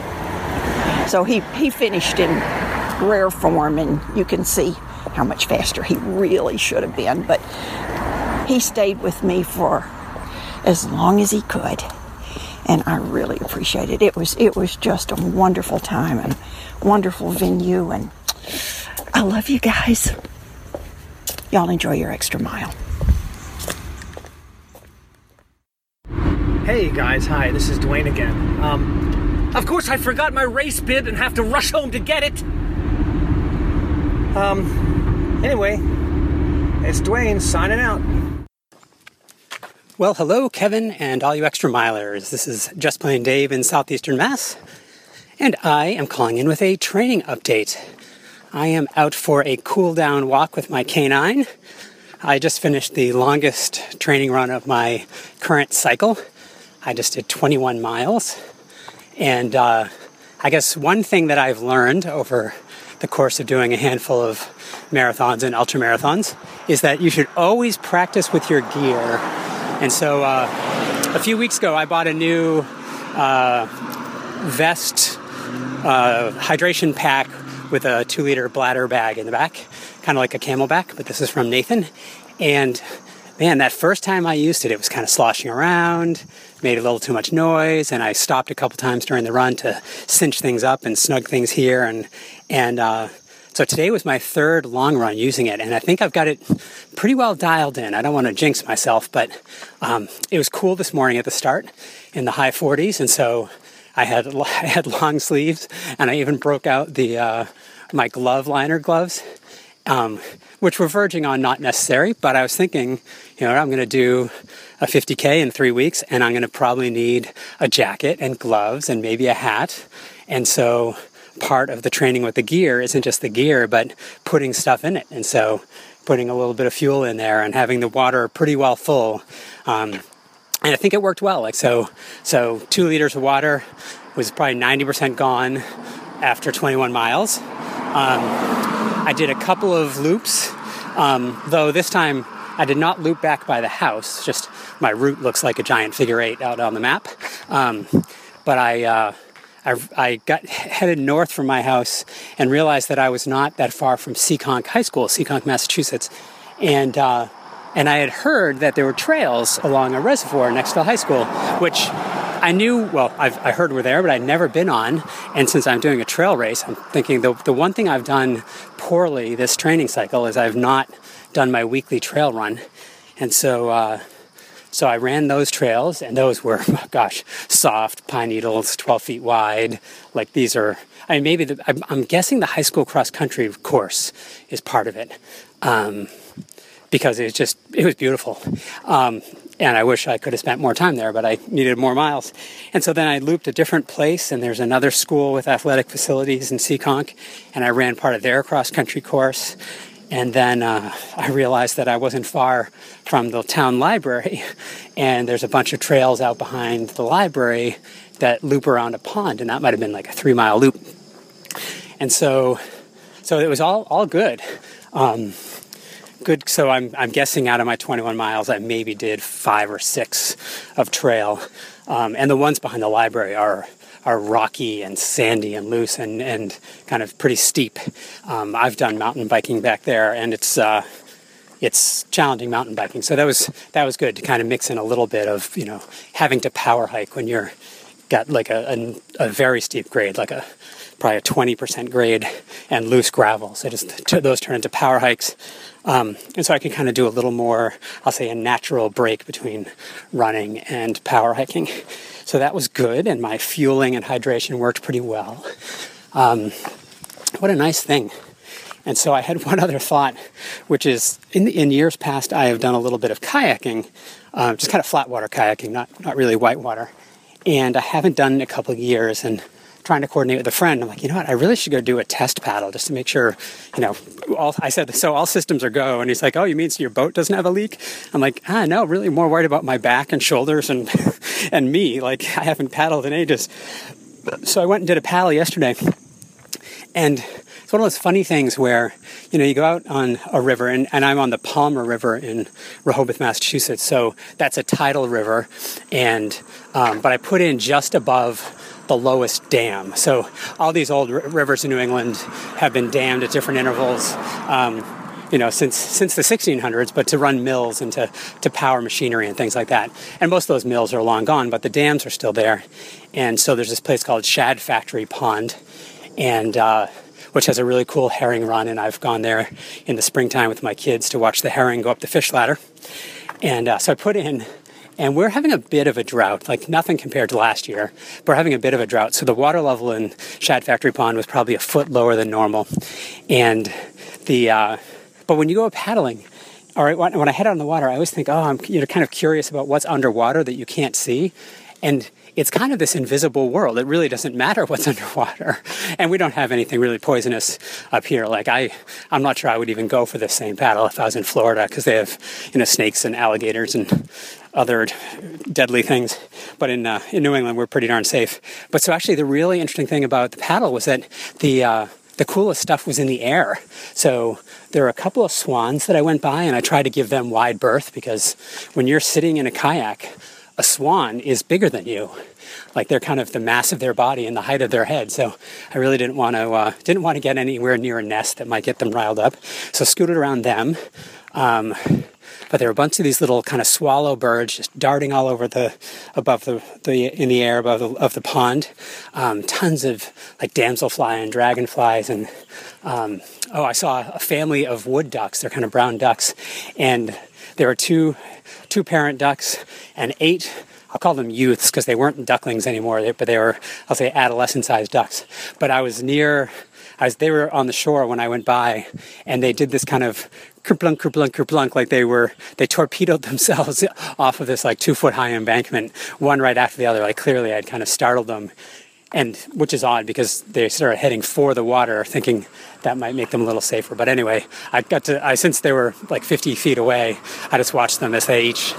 So he, he finished in rare form, and you can see how much faster he really should have been, but he stayed with me for as long as he could, and I really appreciate it. It was it was just a wonderful time and wonderful venue, and I love you guys. Y'all enjoy your extra mile. Hey guys, hi, this is Dwayne again. Um, of course I forgot my race bib and have to rush home to get it. Um, anyway, it's Dwayne signing out. Well, hello, Kevin, and all you extra milers. This is Just Plain Dave in southeastern Mass, and I am calling in with a training update. I am out for a cool-down walk with my canine. I just finished the longest training run of my current cycle. I just did twenty-one miles, and uh, I guess one thing that I've learned over the course of doing a handful of marathons and ultramarathons is that you should always practice with your gear. And so uh, a few weeks ago, I bought a new uh, vest uh, hydration pack with a two-liter bladder bag in the back, kind of like a Camelback, but this is from Nathan. And man, that first time I used it, it was kind of sloshing around, made a little too much noise, and I stopped a couple times during the run to cinch things up and snug things here. And and uh, so today was my third long run using it, and I think I've got it pretty well dialed in. I don't want to jinx myself, but um, it was cool this morning at the start in the high forties, and so I had I had long sleeves, and I even broke out the uh, my glove liner gloves. um, which were verging on not necessary, but I was thinking, you know, I'm going to do a fifty K in three weeks, and I'm going to probably need a jacket and gloves and maybe a hat. And so part of the training with the gear isn't just the gear, but putting stuff in it. And so putting a little bit of fuel in there and having the water pretty well full. Um, and I think it worked well. Like so, so two liters of water was probably ninety percent gone after twenty-one miles. Um, I did a couple of loops, um, though this time I did not loop back by the house. Just my route looks like a giant figure eight out on the map. Um, but I, uh, I, I got headed north from my house and realized that I was not that far from Seekonk High School, Seekonk, Massachusetts. And, uh, and I had heard that there were trails along a reservoir next to the high school, which I knew, well, I've, I heard were there, but I'd never been on. And since I'm doing a trail race, I'm thinking the, the one thing I've done poorly this training cycle is I've not done my weekly trail run. And so, uh, so I ran those trails, and those were, gosh, soft pine needles, twelve feet wide. Like these are, I mean, maybe the, I'm, I'm guessing the high school cross country course is part of it. Um, because it was just, it was beautiful. Um, and I wish I could have spent more time there, but I needed more miles. And so then I looped a different place, and there's another school with athletic facilities in Seekonk, and I ran part of their cross-country course. And then uh, I realized that I wasn't far from the town library, and there's a bunch of trails out behind the library that loop around a pond, and that might have been like a three-mile loop. And so, so it was all all good. Um, Good. So I'm I'm guessing out of my twenty-one miles, I maybe did five or six of trail, um, and the ones behind the library are are rocky and sandy and loose and, and kind of pretty steep. Um, I've done mountain biking back there, and it's uh, it's challenging mountain biking. So that was that was good to kind of mix in a little bit of, you know, having to power hike when you're got like a a, a very steep grade, like a probably a twenty percent grade and loose gravel. So just t- those turn into power hikes. Um, and so I can kind of do a little more, I'll say, a natural break between running and power hiking. So that was good, and my fueling and hydration worked pretty well. Um, what a nice thing. And so I had one other thought, which is in, in years past, I have done a little bit of kayaking, um, just kind of flat water kayaking, not, not really whitewater. And I haven't done it in a couple of years, and trying to coordinate with a friend, I'm like, you know what, I really should go do a test paddle just to make sure, you know, all, I said, so all systems are go. And he's like, oh, you mean so your boat doesn't have a leak? I'm like, ah, no, really more worried about my back and shoulders and and me. Like, I haven't paddled in ages. So I went and did a paddle yesterday. And it's one of those funny things where, you know, you go out on a river, and, and I'm on the Palmer River in Rehoboth, Massachusetts. So that's a tidal river. And, um, but I put in just above the lowest dam. So all these old r- rivers in New England have been dammed at different intervals, um, you know, since since the sixteen hundreds, but to run mills and to, to power machinery and things like that. And most of those mills are long gone, but the dams are still there. And so there's this place called Shad Factory Pond, and uh, which has a really cool herring run, and I've gone there in the springtime with my kids to watch the herring go up the fish ladder. And uh, so I put in, and we're having a bit of a drought, like nothing compared to last year, but we're having a bit of a drought. So the water level in Shad Factory Pond was probably a foot lower than normal. And the, uh, but when you go paddling, all right, when I head out on the water, I always think, oh, I'm you know, kind of curious about what's underwater that you can't see. And it's kind of this invisible world. It really doesn't matter what's underwater. And we don't have anything really poisonous up here. Like I, I'm not sure I would even go for the same paddle if I was in Florida, because they have, you know, snakes and alligators and other deadly things. But in uh, in New England, we're pretty darn safe. But so actually the really interesting thing about the paddle was that the uh, the coolest stuff was in the air. So there are a couple of swans that I went by, and I tried to give them wide berth, because when you're sitting in a kayak, a swan is bigger than you. Like they're kind of the mass of their body and the height of their head. So I really didn't want to uh, didn't want to get anywhere near a nest that might get them riled up. So scooted around them. Um, but there were a bunch of these little kind of swallow birds just darting all over the above the, the in the air above the, of the pond. Um, tons of like damselfly and dragonflies, and um, oh, I saw a family of wood ducks. They're kind of brown ducks, and there were two two parent ducks and eight I'll call them youths because they weren't ducklings anymore, but they were, I'll say, adolescent-sized ducks. But I was near, I was, they were on the shore when I went by, and they did this kind of kerplunk, kerplunk, kerplunk, like they were, they torpedoed themselves off of this like two-foot-high embankment, one right after the other. Like clearly I'd kind of startled them, and which is odd because they started heading for the water, thinking that might make them a little safer. But anyway, I got to, I since they were like fifty feet away, I just watched them as they each,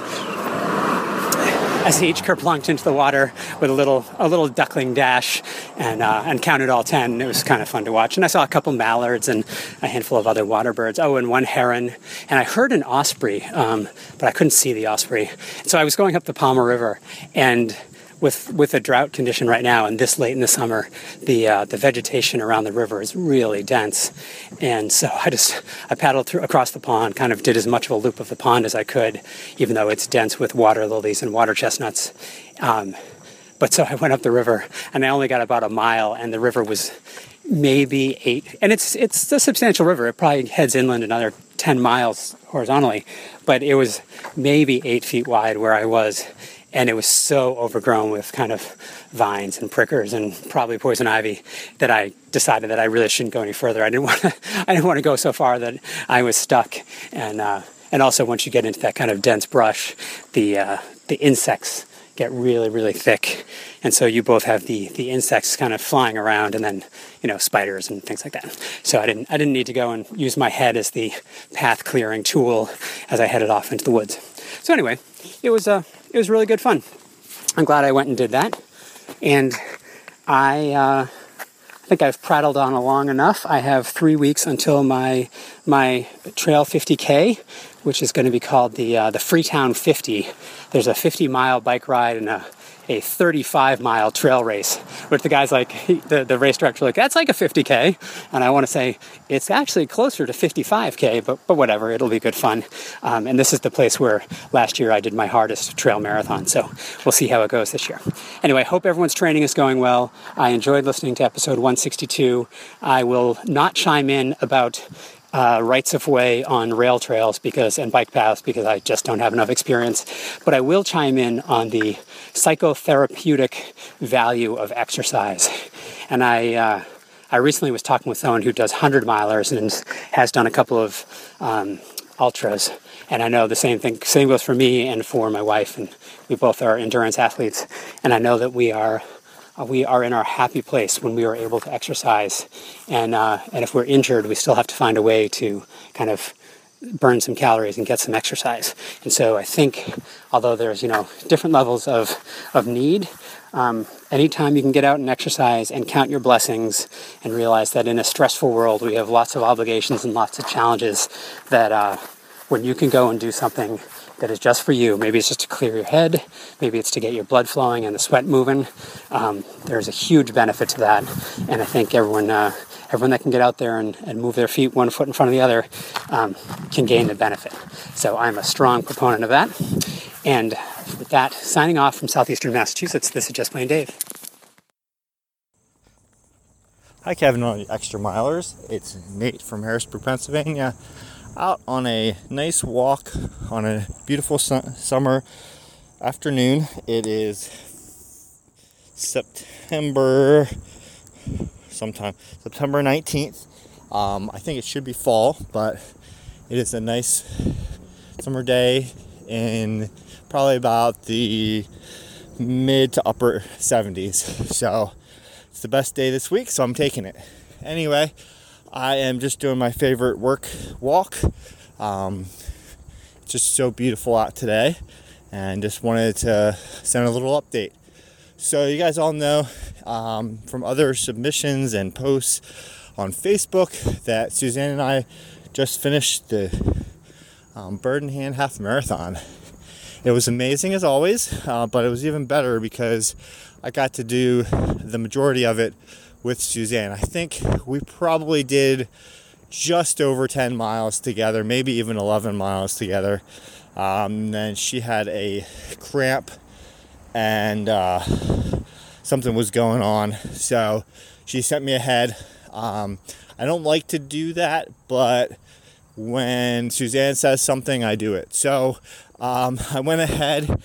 as they each kerplunked into the water with a little, a little duckling dash, and uh, and counted all ten. It was kind of fun to watch. And I saw a couple mallards and a handful of other water birds. Oh, and one heron. And I heard an osprey, um, but I couldn't see the osprey. So I was going up the Palmer River, and With with a drought condition right now, and this late in the summer, the uh, the vegetation around the river is really dense, and so I just I paddled through across the pond, kind of did as much of a loop of the pond as I could, even though it's dense with water lilies and water chestnuts. Um, but so I went up the river, and I only got about a mile, and the river was maybe eight, and it's it's a substantial river. It probably heads inland another ten miles horizontally, but it was maybe eight feet wide where I was. And it was so overgrown with kind of vines and prickers and probably poison ivy that I decided that I really shouldn't go any further. I didn't want to. I didn't want to go so far that I was stuck. And uh, and also, once you get into that kind of dense brush, the uh, the insects get really really thick, and so you both have the the insects kind of flying around, and then you know spiders and things like that. So I didn't I didn't need to go and use my head as the path clearing tool as I headed off into the woods. So anyway, it was a. Uh, It was really good fun. I'm glad I went and did that. And I uh, I think I've prattled on long enough. I have three weeks until my my Trail fifty K, which is going to be called the uh, the Freetown fifty. There's a fifty mile bike ride and a a thirty-five mile trail race, which the guy's like, he, the, the race director like, that's like a fifty K. And I want to say, it's actually closer to fifty-five K, but but whatever, it'll be good fun. Um, and this is the place where last year I did my hardest trail marathon, so we'll see how it goes this year. Anyway, hope everyone's training is going well. I enjoyed listening to episode one sixty-two. I will not chime in about Uh, rights of way on rail trails because and bike paths because I just don't have enough experience. But I will chime in on the psychotherapeutic value of exercise. And I uh, I recently was talking with someone who does hundred milers and has done a couple of um, ultras. And I know the same thing. Same goes for me and for my wife. And we both are endurance athletes. And I know that we are. We are in our happy place when we are able to exercise, and uh, and if we're injured, we still have to find a way to kind of burn some calories and get some exercise. And so I think, although there's you know different levels of of need, um, anytime you can get out and exercise and count your blessings and realize that in a stressful world we have lots of obligations and lots of challenges, that uh, when you can go and do something that is just for you. Maybe it's just to clear your head. Maybe it's to get your blood flowing and the sweat moving. Um, there's a huge benefit to that. And I think everyone uh, everyone that can get out there and, and move their feet one foot in front of the other um, can gain the benefit. So I'm a strong proponent of that. And with that, signing off from southeastern Massachusetts, this is Just Plain Dave. Hi, Kevin, on the Extra Milers. It's Nate from Harrisburg, Pennsylvania. Out on a nice walk on a beautiful su- summer afternoon. It is September sometime September nineteenth. Um, I think it should be fall, but it is a nice summer day in probably about the mid to upper seventies. So it's the best day this week, so I'm taking it. Anyway, I am just doing my favorite work walk. Um, it's just so beautiful out today, and just wanted to send a little update. So you guys all know um, from other submissions and posts on Facebook that Suzanne and I just finished the um, Bird in Hand Half Marathon. It was amazing as always, uh, but it was even better because I got to do the majority of it with Suzanne. I think we probably did just over ten miles together, maybe even eleven miles together. Um, and then she had a cramp and uh, something was going on, so she sent me ahead. Um, I don't like to do that, but when Suzanne says something, I do it. So um, I went ahead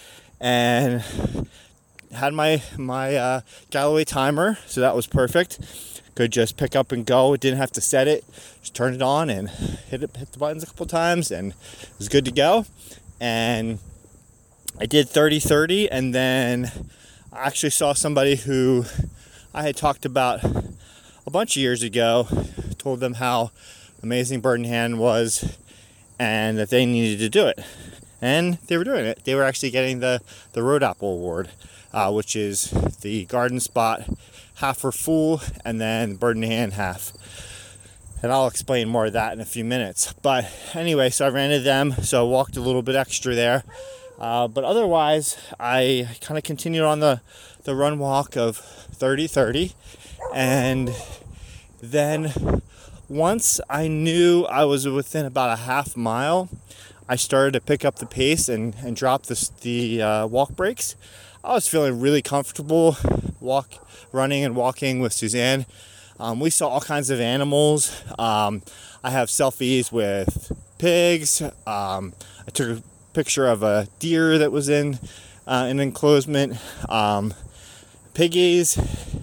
and had my my uh, Galloway timer, so that was perfect. Could just pick up and go. Didn't have to set it. Just turned it on and hit it, hit the buttons a couple times, and it was good to go. And I did thirty thirty, and then I actually saw somebody who I had talked about a bunch of years ago. Told them how amazing Bird in Hand was, and that they needed to do it. And they were doing it. They were actually getting the the Road Apple Award, uh, which is the garden spot half for full, and then Bird in Hand half. And I'll explain more of that in a few minutes. But anyway, so I ran into them, so I walked a little bit extra there. Uh, but otherwise, I kind of continued on the, the run walk of thirty thirty. And then once I knew I was within about a half mile, I started to pick up the pace and, and drop the, the uh, walk breaks. I was feeling really comfortable walk, running and walking with Suzanne. Um, we saw all kinds of animals. Um, I have selfies with pigs. Um, I took a picture of a deer that was in uh, an enclosement, um, piggies,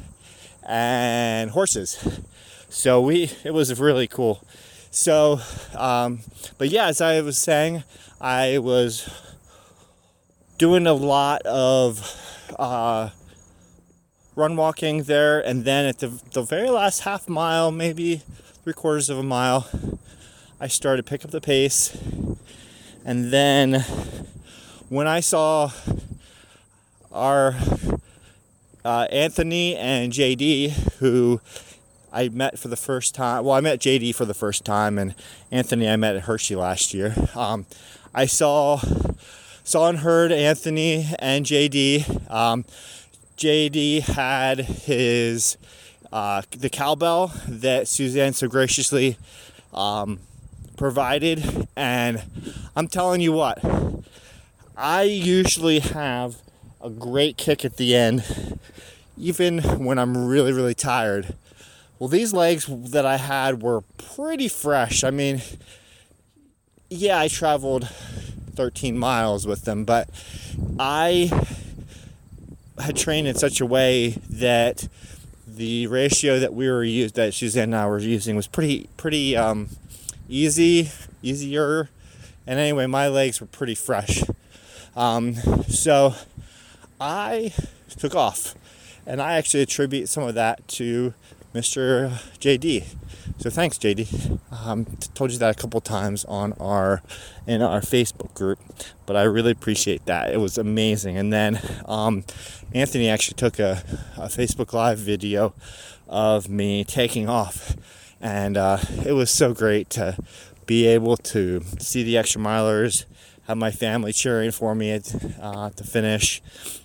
and horses. So we, it was really cool. So, um, but yeah, as I was saying, I was doing a lot of uh, run walking there, and then at the, the very last half mile, maybe three quarters of a mile, I started to pick up the pace. And then when I saw our uh, Anthony and J D, who I met for the first time, well, I met J D for the first time, and Anthony I met at Hershey last year. Um, I saw saw and heard Anthony and J D. Um, J D had his uh, the cowbell that Suzanne so graciously um, provided, and I'm telling you what, I usually have a great kick at the end, even when I'm really, really tired. Well, these legs that I had were pretty fresh. I mean, yeah, I traveled thirteen miles with them, but I had trained in such a way that the ratio that we were used, that Suzanne and I were using, was pretty, pretty um, easy, easier. And anyway, my legs were pretty fresh. Um, so I took off, and I actually attribute some of that to Mister J D. So thanks, J D. Um, told you that a couple times on our in our Facebook group, but I really appreciate that. It was amazing. And then um, Anthony actually took a, a Facebook Live video of me taking off, and uh, it was so great to be able to see the extra milers, have my family cheering for me at uh, the finish,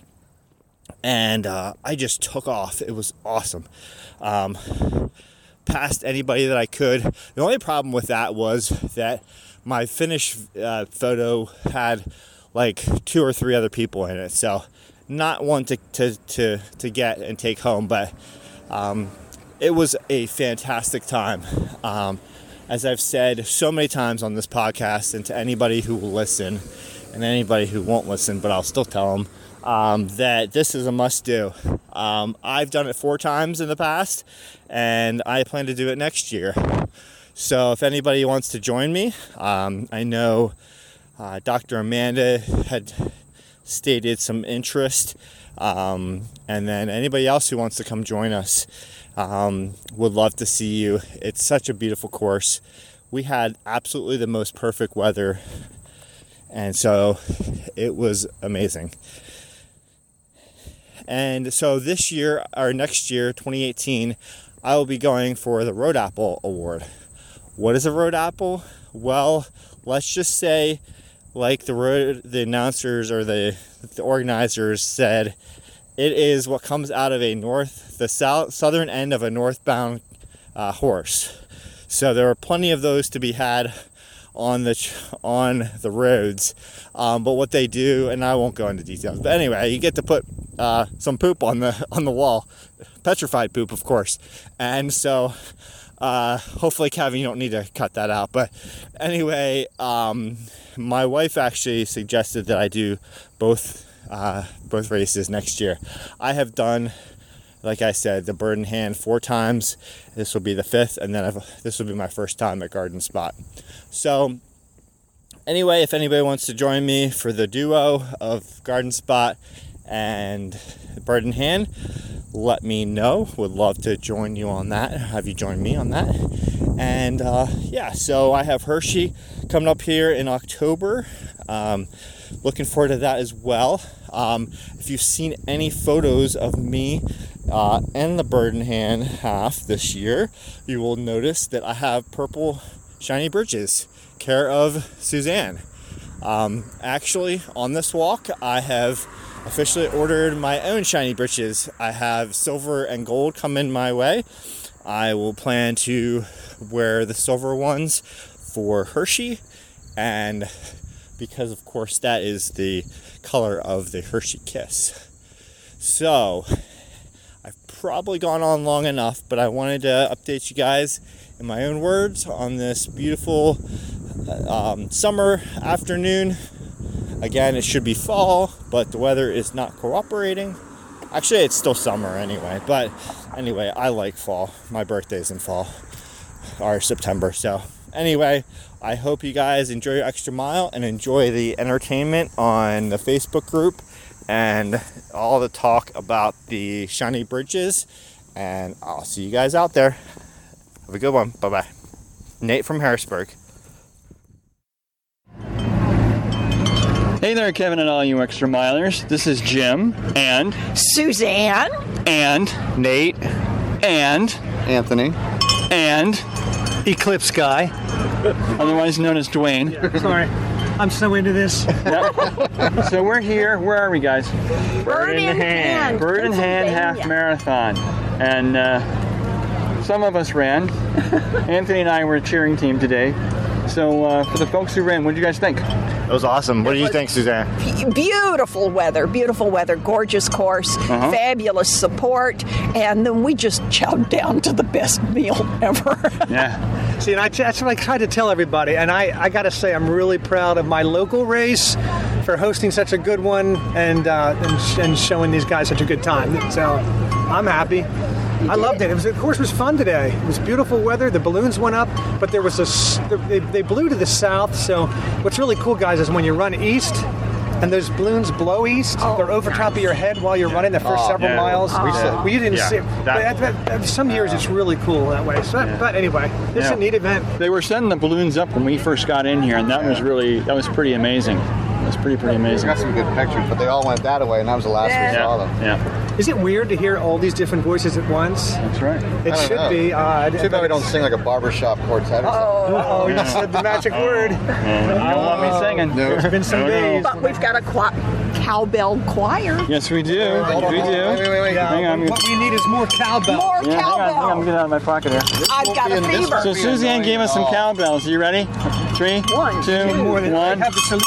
and uh, I just took off. It was awesome. Um, past anybody that I could. The only problem with that was that my finish uh, photo had like two or three other people in it, so not one to to to, to get and take home, but um, it was a fantastic time. Um, as I've said so many times on this podcast, and to anybody who will listen and anybody who won't listen, but I'll still tell them, um, that this is a must-do. Um, I've done it four times in the past, and I plan to do it next year. So if anybody wants to join me, um, I know uh, Doctor Amanda had stated some interest, um, and then anybody else who wants to come join us, um, would love to see you. It's such a beautiful course. We had absolutely the most perfect weather, and so it was amazing. And so this year, or next year, twenty eighteen, I will be going for the Road Apple Award. What is a Road Apple? Well, let's just say, like the road, the announcers or the, the organizers said, it is what comes out of a north, the south, southern end of a northbound uh, horse. So there are plenty of those to be had on the on the roads. Um, but what they do, and I won't go into details, but anyway, you get to put uh, some poop on the on the wall, petrified poop, of course. And so, uh, hopefully, Kevin, you don't need to cut that out. But anyway, um, my wife actually suggested that I do both uh, both races next year. I have done, like I said, the Bird in Hand four times. This will be the fifth, and then I've, this will be my first time at Garden Spot. So anyway, if anybody wants to join me for the duo of Garden Spot and Bird in Hand, let me know. Would love to join you on that, have you join me on that. And uh, yeah, so I have Hershey coming up here in October. Um, looking forward to that as well. Um, if you've seen any photos of me uh, and the Bird in Hand half this year, you will notice that I have purple shiny bridges, care of Suzanne. Um, actually, on this walk, I have officially ordered my own shiny britches. I have silver and gold coming my way. I will plan to wear the silver ones for Hershey, and because of course that is the color of the Hershey Kiss. So I've probably gone on long enough, but I wanted to update you guys in my own words on this beautiful um, summer afternoon. Again, it should be fall, but the weather is not cooperating. Actually, it's still summer anyway, but anyway, I like fall. My birthday's in fall, or September. So anyway, I hope you guys enjoy your extra mile and enjoy the entertainment on the Facebook group and all the talk about the shiny bridges. And I'll see you guys out there. Have a good one. Bye-bye. Nate from Harrisburg. Hey there, Kevin and all you extra milers. This is Jim and Suzanne and Nate and Anthony and Eclipse Guy, otherwise known as Dwayne. Sorry, I'm so into this. Yep. So we're here. Where are we, guys? Bird in Hand. Bird in Hand Half Marathon, and uh, some of us ran. Anthony and I were a cheering team today. So uh, for the folks who ran, what did you guys think? It was awesome. What do you think, Suzanne? Beautiful weather, beautiful weather, gorgeous course, uh-huh. fabulous support, and then we just chowed down to the best meal ever. Yeah. See, and I, that's what I try to tell everybody, and I, I got to say I'm really proud of my local race for hosting such a good one and, uh, and and showing these guys such a good time. So I'm happy. I loved it. It was, the course was fun today. It was beautiful weather. The balloons went up, but there was a they, they blew to the south. So what's really cool, guys, is when you run east and those balloons blow east, oh, they're over nice. top of your head while you're running the first oh, several yeah. miles. Oh. Well, you didn't yeah. see it. That, but, but, some years it's really cool that way. So, yeah. But anyway, this yeah. is a neat event. They were sending the balloons up when we first got in here, and that was really that was pretty amazing. That's pretty, pretty amazing. We got some good pictures, but they all went that way, and that was the last yeah. we saw them. Yeah. Is it weird to hear all these different voices at once? That's right. It should know. be odd. Too bad we don't sing like a barbershop quartet or something. Oh, you said the magic word. And you don't want me singing. No. There's been some no, days. But we've got a qu- cowbell choir. Yes, we do. Hold on, we hold on. do. Wait, wait, wait. Yeah, hang on. What we need is more cowbell. More Yeah, cowbell. hang on, hang on. I'm getting out of my pocket here. I've got a fever. So Suzanne gave us some cowbells. Are you ready? Three, One, two, two. More than one. I have the solution.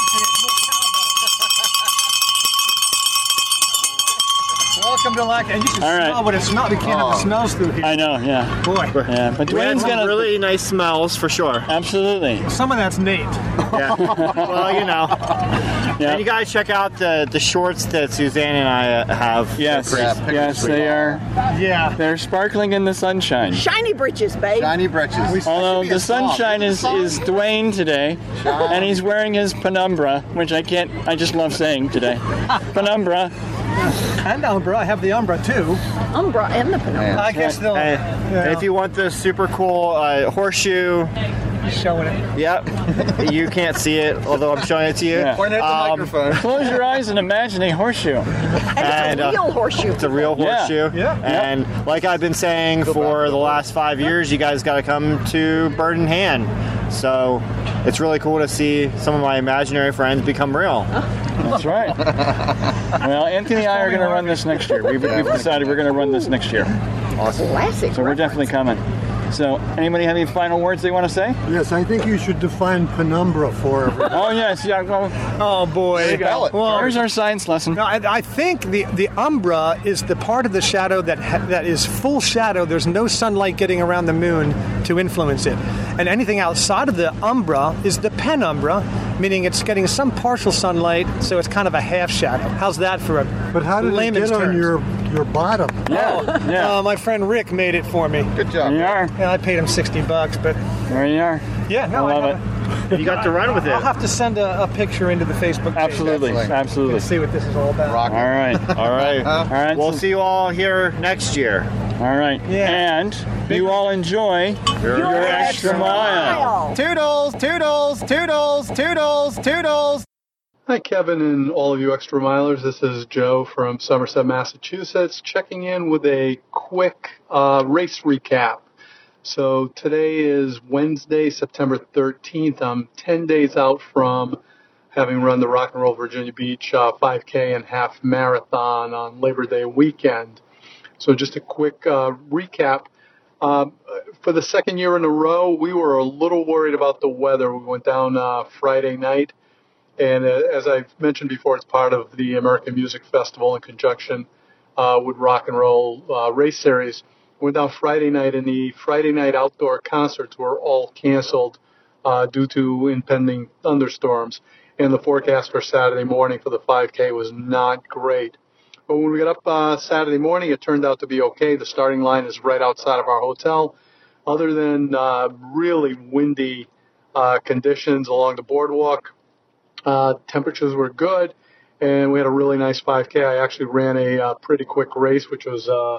Welcome to Lancaster. And you can All right. smell what it smells. We can't have the smells through here. I know, yeah. Boy. Yeah, but We had Dwayne's some gonna really nice smells for sure. absolutely. Some of that's Nate. Yeah. Well, you know. Yeah. And you guys check out the, the shorts that Suzanne and I uh, have. Yes, Yeah, pictures yes, we they got. are. Yeah. They're sparkling in the sunshine. Shiny britches, babe. Shiny britches. Although the sunshine is, is Dwayne today, Shine. and he's wearing his penumbra, which I can't, I just love saying today. Penumbra. And Umbra. I have the Umbra too. Umbra and the penumbra. I guess they'll. Hey, yeah. if you want the super cool uh, horseshoe, Showing it. yep, you can't see it, although I'm showing it to you. Yeah. Point at the Um, microphone. Close your eyes and imagine a horseshoe. And and, it's a uh, real horseshoe. It's a real Yeah. horseshoe. Yeah. And like I've been saying for the last five years, you guys got to come to Bird in Hand. So it's really cool to see some of my imaginary friends become real. That's right. Well, Anthony and I are going to run this next year. We've, we've decided we're going to run this next year. Awesome. Classic. So we're reference. definitely coming. So, anybody have any final words they want to say? Yes, I think you should define penumbra for everyone. Oh, yes. Yeah, well, oh, boy. There you go. Well, here's our science lesson. No, I, I think the, the umbra is the part of the shadow that ha- that is full shadow. There's no sunlight getting around the moon to influence it. And anything outside of the umbra is the penumbra, meaning it's getting some partial sunlight, so it's kind of a half shadow. How's that for a But how did it layman's get on terms? your, your bottom? Yeah, Oh, yeah. Uh, my friend Rick made it for me. Good job. There you are. Yeah, I paid him sixty bucks, but There you are. yeah, no, I love I it. You got to run with it. I'll have to send a, a picture into the Facebook page. Absolutely. Definitely. Absolutely. To see what this is all about. Rock. All right. All right. All right. We'll so- see you all here next year. All right. Yeah. And you all enjoy your, extra mile. Toodles, toodles, toodles, toodles, toodles. Hi, Kevin, and all of you extra milers. This is Joe from Somerset, Massachusetts, checking in with a quick uh, race recap. So today is Wednesday, September thirteenth. I'm ten days out from having run the Rock and Roll Virginia Beach uh, five K and half marathon on Labor Day weekend. So just a quick uh, recap. Um, for the second year in a row, we were a little worried about the weather. We went down uh, Friday night. And uh, as I've mentioned before, it's part of the American Music Festival in conjunction uh, with Rock and Roll uh, Race Series. We went down Friday night, and the Friday night outdoor concerts were all canceled uh, due to impending thunderstorms. And the forecast for Saturday morning for the five K was not great. But when we got up uh, Saturday morning, it turned out to be okay. The starting line is right outside of our hotel. Other than uh, really windy uh, conditions along the boardwalk, Uh, temperatures were good, and we had a really nice five K. I actually ran a uh, pretty quick race, which was uh,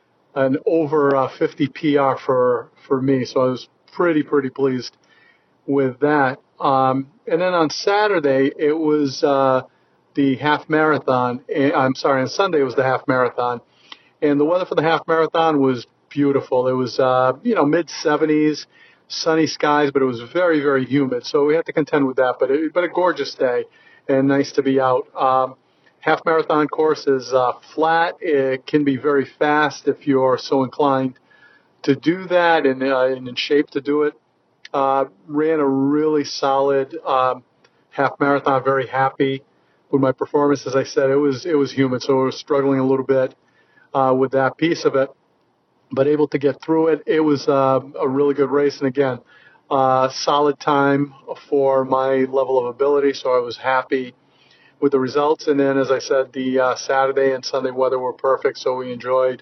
an over uh, fifty P R for, for me, so I was pretty, pretty pleased with that. Um, and then on Saturday, it was uh, the half marathon. I'm sorry, on Sunday it was the half marathon, and the weather for the half marathon was beautiful. It was, uh, you know, mid seventies. Sunny skies, but it was very, very humid, so we had to contend with that. But it, but a gorgeous day, and nice to be out. Um, half marathon course is uh, flat. It can be very fast if you're so inclined to do that and, uh, and in shape to do it. Uh, ran a really solid um, half marathon. Very happy with my performance. As I said, it was it was humid, so we were struggling a little bit uh, with that piece of it. But able to get through it. It was uh, a really good race, and again, uh, solid time for my level of ability, so I was happy with the results. And then, as I said, the uh, Saturday and Sunday weather were perfect, so we enjoyed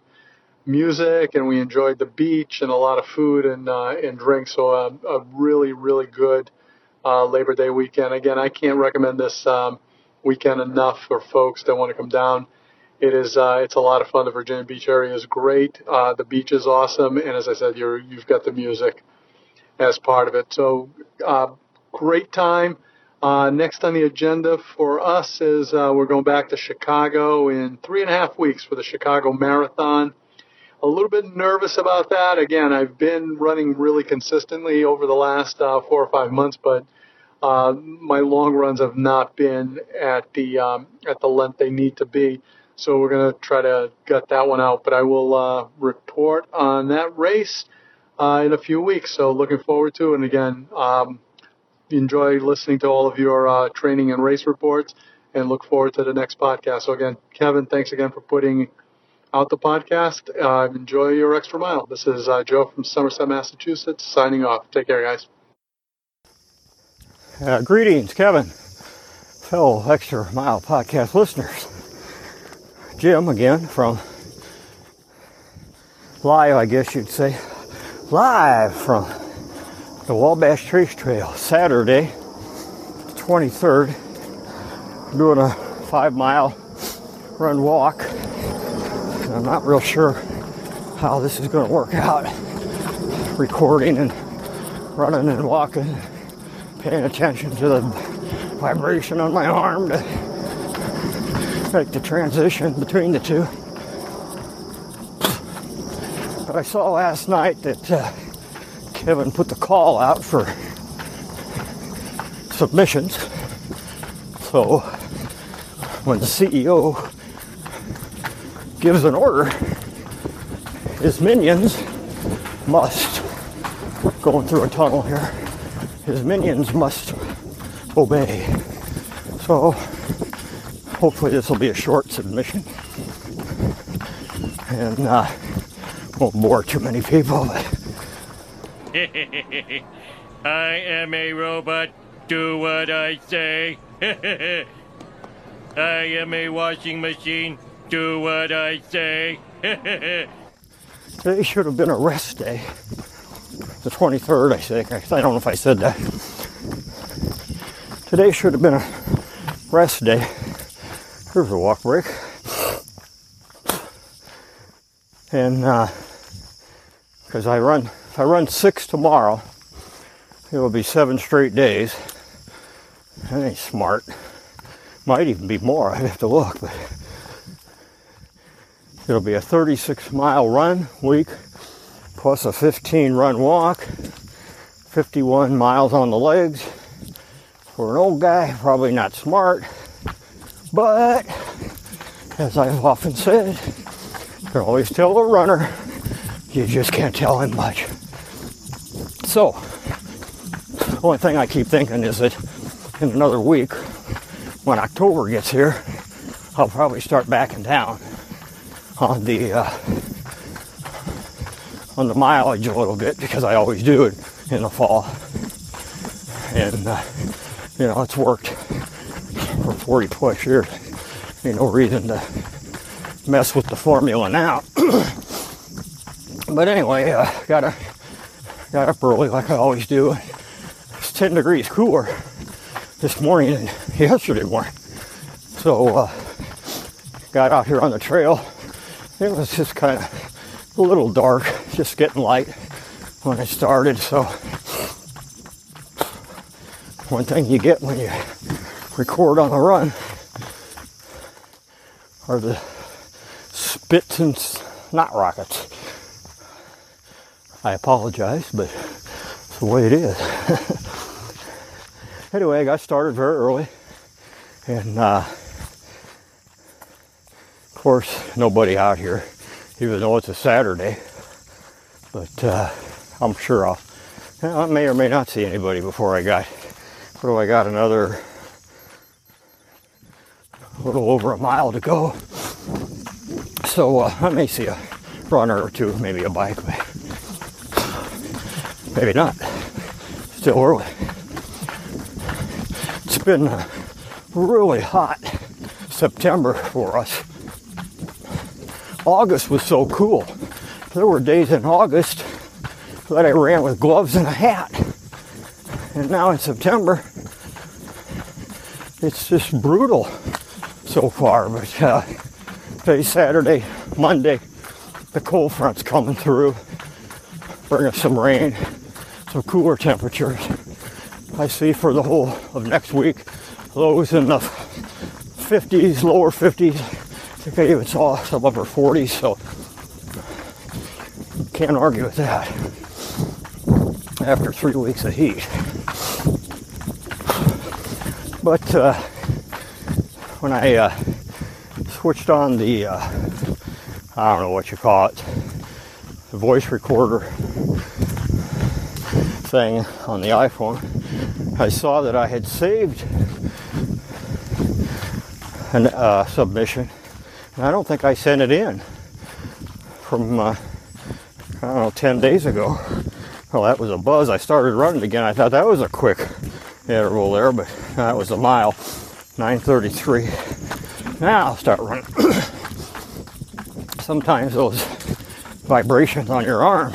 music, and we enjoyed the beach, and a lot of food and uh, and drinks, so a, a really, really good uh, Labor Day weekend. Again, I can't recommend this um, weekend enough for folks that want to come down. It is, uh, it's a lot of fun. The Virginia Beach area is great. Uh, the beach is awesome. And as I said, you're, you've got the music as part of it. So, uh, great time. Uh, next on the agenda for us is, uh, we're going back to Chicago in three and a half weeks for the Chicago Marathon. A little bit nervous about that. Again, I've been running really consistently over the last, uh, four or five months, but, uh, my long runs have not been at the, um, at the length they need to be. So we're going to try to gut that one out. But I will uh, report on that race uh, in a few weeks. So looking forward to it. And again, um, enjoy listening to all of your uh, training and race reports, and look forward to the next podcast. So again, Kevin, thanks again for putting out the podcast. Uh, enjoy your extra mile. This is uh, Joe from Somerset, Massachusetts, signing off. Take care, guys. Uh, greetings, Kevin, fellow Extra Mile podcast listeners. Jim again from live, I guess you'd say, live from the Wabash Trace Trail, Saturday, twenty-third, doing a five mile run walk. And I'm not real sure how this is going to work out, recording and running and walking, paying attention to the vibration on my arm to make the transition between the two. But I saw last night that uh, Kevin put the call out for submissions. So when the C E O gives an order, his minions must going through a tunnel here. His minions must obey. So hopefully this will be a short submission. And uh, won't bore too many people. I am a robot. Do what I say. I am a washing machine. Do what I say. Today should have been a rest day. The twenty-third, I think. I don't know if I said that. Today should have been a rest day. Here's a walk break. And because uh, I run, if I run six tomorrow, it will be seven straight days. That ain't smart. Might even be more. I'd have to look, but it'll be a thirty-six mile run week plus a fifteen run walk, fifty-one miles on the legs. For an old guy, probably not smart, but as I've often said, you can always tell a runner, you just can't tell him much. So, the only thing I keep thinking is that in another week, when October gets here, I'll probably start backing down on the uh, on the mileage a little bit, because I always do it in the fall. And uh, you know, it's worked for forty plus years. Ain't no reason to mess with the formula now. But anyway, uh, got a, got up early like I always do. It's ten degrees cooler this morning than yesterday morning. So uh, got out here on the trail. It was just kind of a little dark, just getting light when I started. So one thing you get when you record on the run are the spits and snot rockets. I apologize, but it's the way it is. Anyway, I got started very early, and uh, of course, nobody out here, even though it's a Saturday. But uh, I'm sure I'll, you know, I may or may not see anybody before I got. What do I got? Another a little over a mile to go. So uh, I may see a runner or two, maybe a bike, but maybe not. Still early. It's been a really hot September for us. August was so cool. There were days in August that I ran with gloves and a hat. And now in September, it's just brutal so far. But uh, today's Saturday, Monday, the cold front's coming through, bringing some rain, some cooler temperatures. I see for the whole of next week, lows in the fifties, lower fifties. I think I even saw some upper forties, so can't argue with that after three weeks of heat. But uh, when I uh, switched on the, uh, I don't know what you call it, the voice recorder thing on the iPhone, I saw that I had saved a uh, submission, and I don't think I sent it in from, uh, I don't know, ten days ago. Well, that was a buzz. I started running again. I thought that was a quick interval there, but that was a mile, nine thirty-three. Now I'll start running. Sometimes those vibrations on your arm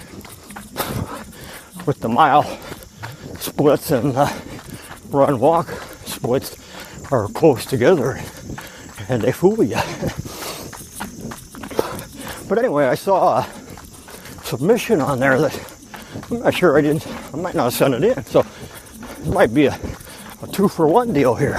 with the mile splits and the run walk splits are close together, and they fool you. But anyway, I saw a submission on there that I'm not sure I didn't, I might not have sent it in, so it might be a, a two for one deal here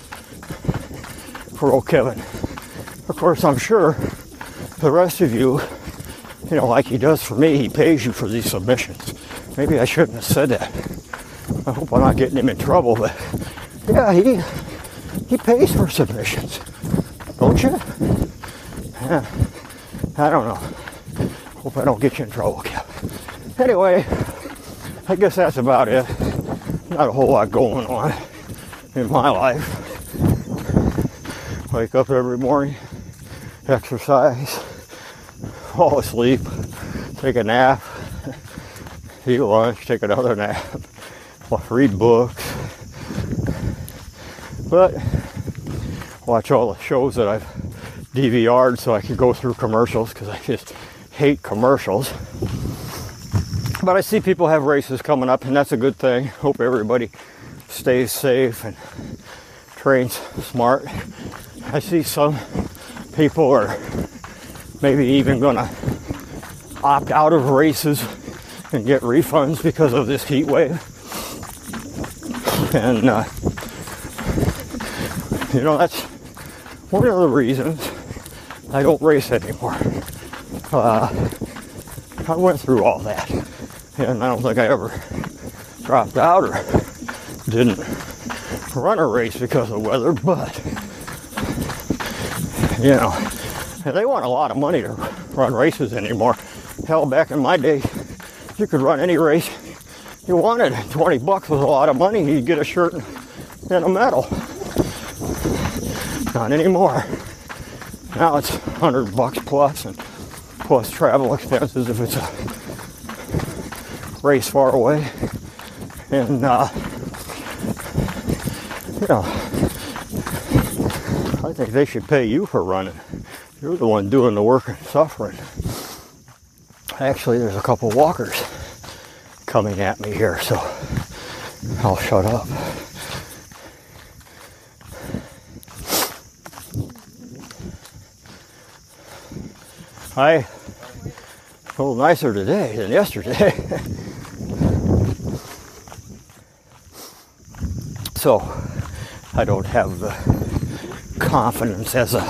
for old Kevin. Of course, I'm sure the rest of you, you know, like he does for me, he pays you for these submissions. Maybe I shouldn't have said that. I hope I'm not getting him in trouble, but yeah, he he pays for submissions, don't you? Yeah, I don't know. Hope I don't get you in trouble, Kevin. Anyway, I guess that's about it. Not a whole lot going on in my life. Wake up every morning, exercise, fall asleep, take a nap, eat lunch, take another nap, read books. But watch all the shows that I've D V R'd so I can go through commercials, because I just hate commercials. But I see people have races coming up, and that's a good thing. Hope everybody stays safe and trains smart. I see some people are maybe even going to opt out of races and get refunds because of this heat wave. And, uh, you know, that's one of the reasons I don't race anymore. Uh, I went through all that, and I don't think I ever dropped out or didn't run a race because of weather, but, you know, they want a lot of money to run races anymore. Hell, back in my day, you could run any race you wanted. twenty bucks was a lot of money. You'd get a shirt and a medal. Not anymore. Now it's one hundred bucks plus, and plus travel expenses if it's a race far away. And, uh, you know, I think they should pay you for running. You're the one doing the work and suffering. Actually, there's a couple walkers coming at me here, so I'll shut up. Hi. A little nicer today than yesterday. So, I don't have the confidence as a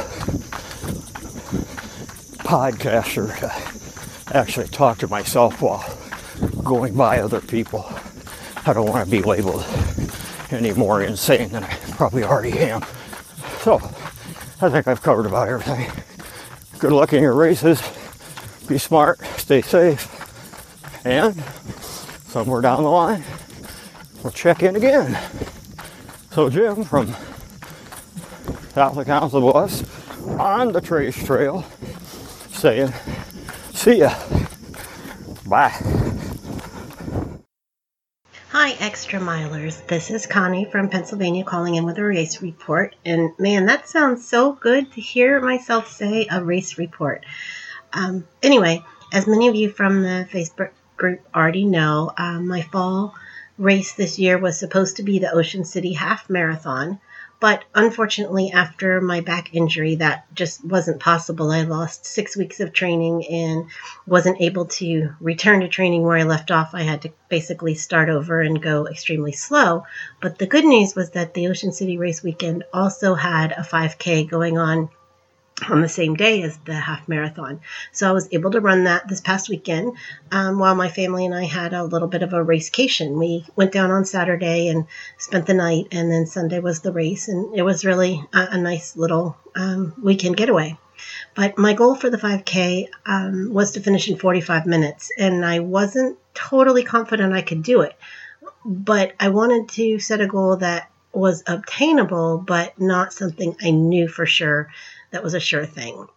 podcaster to actually talk to myself while going by other people. I don't want to be labeled any more insane than I probably already am. So, I think I've covered about everything. Good luck in your races. Be smart, stay safe, and somewhere down the line, we'll check in again. So Jim from South of Council Bluffs on the Trace Trail saying, see ya. Bye. Hi, Extra Milers. This is Connie from Pennsylvania calling in with a race report. And man, that sounds so good to hear myself say a race report. Um, anyway, as many of you from the Facebook group already know, um, my fall race this year was supposed to be the Ocean City Half Marathon. But unfortunately, after my back injury, that just wasn't possible. I lost six weeks of training and wasn't able to return to training where I left off. I had to basically start over and go extremely slow. But the good news was that the Ocean City race weekend also had a five K going on on the same day as the half marathon. So I was able to run that this past weekend um, while my family and I had a little bit of a racecation. We went down on Saturday and spent the night, and then Sunday was the race, and it was really a, a nice little um, weekend getaway. But my goal for the five K um, was to finish in forty-five minutes, and I wasn't totally confident I could do it. But I wanted to set a goal that was obtainable, but not something I knew for sure that was a sure thing.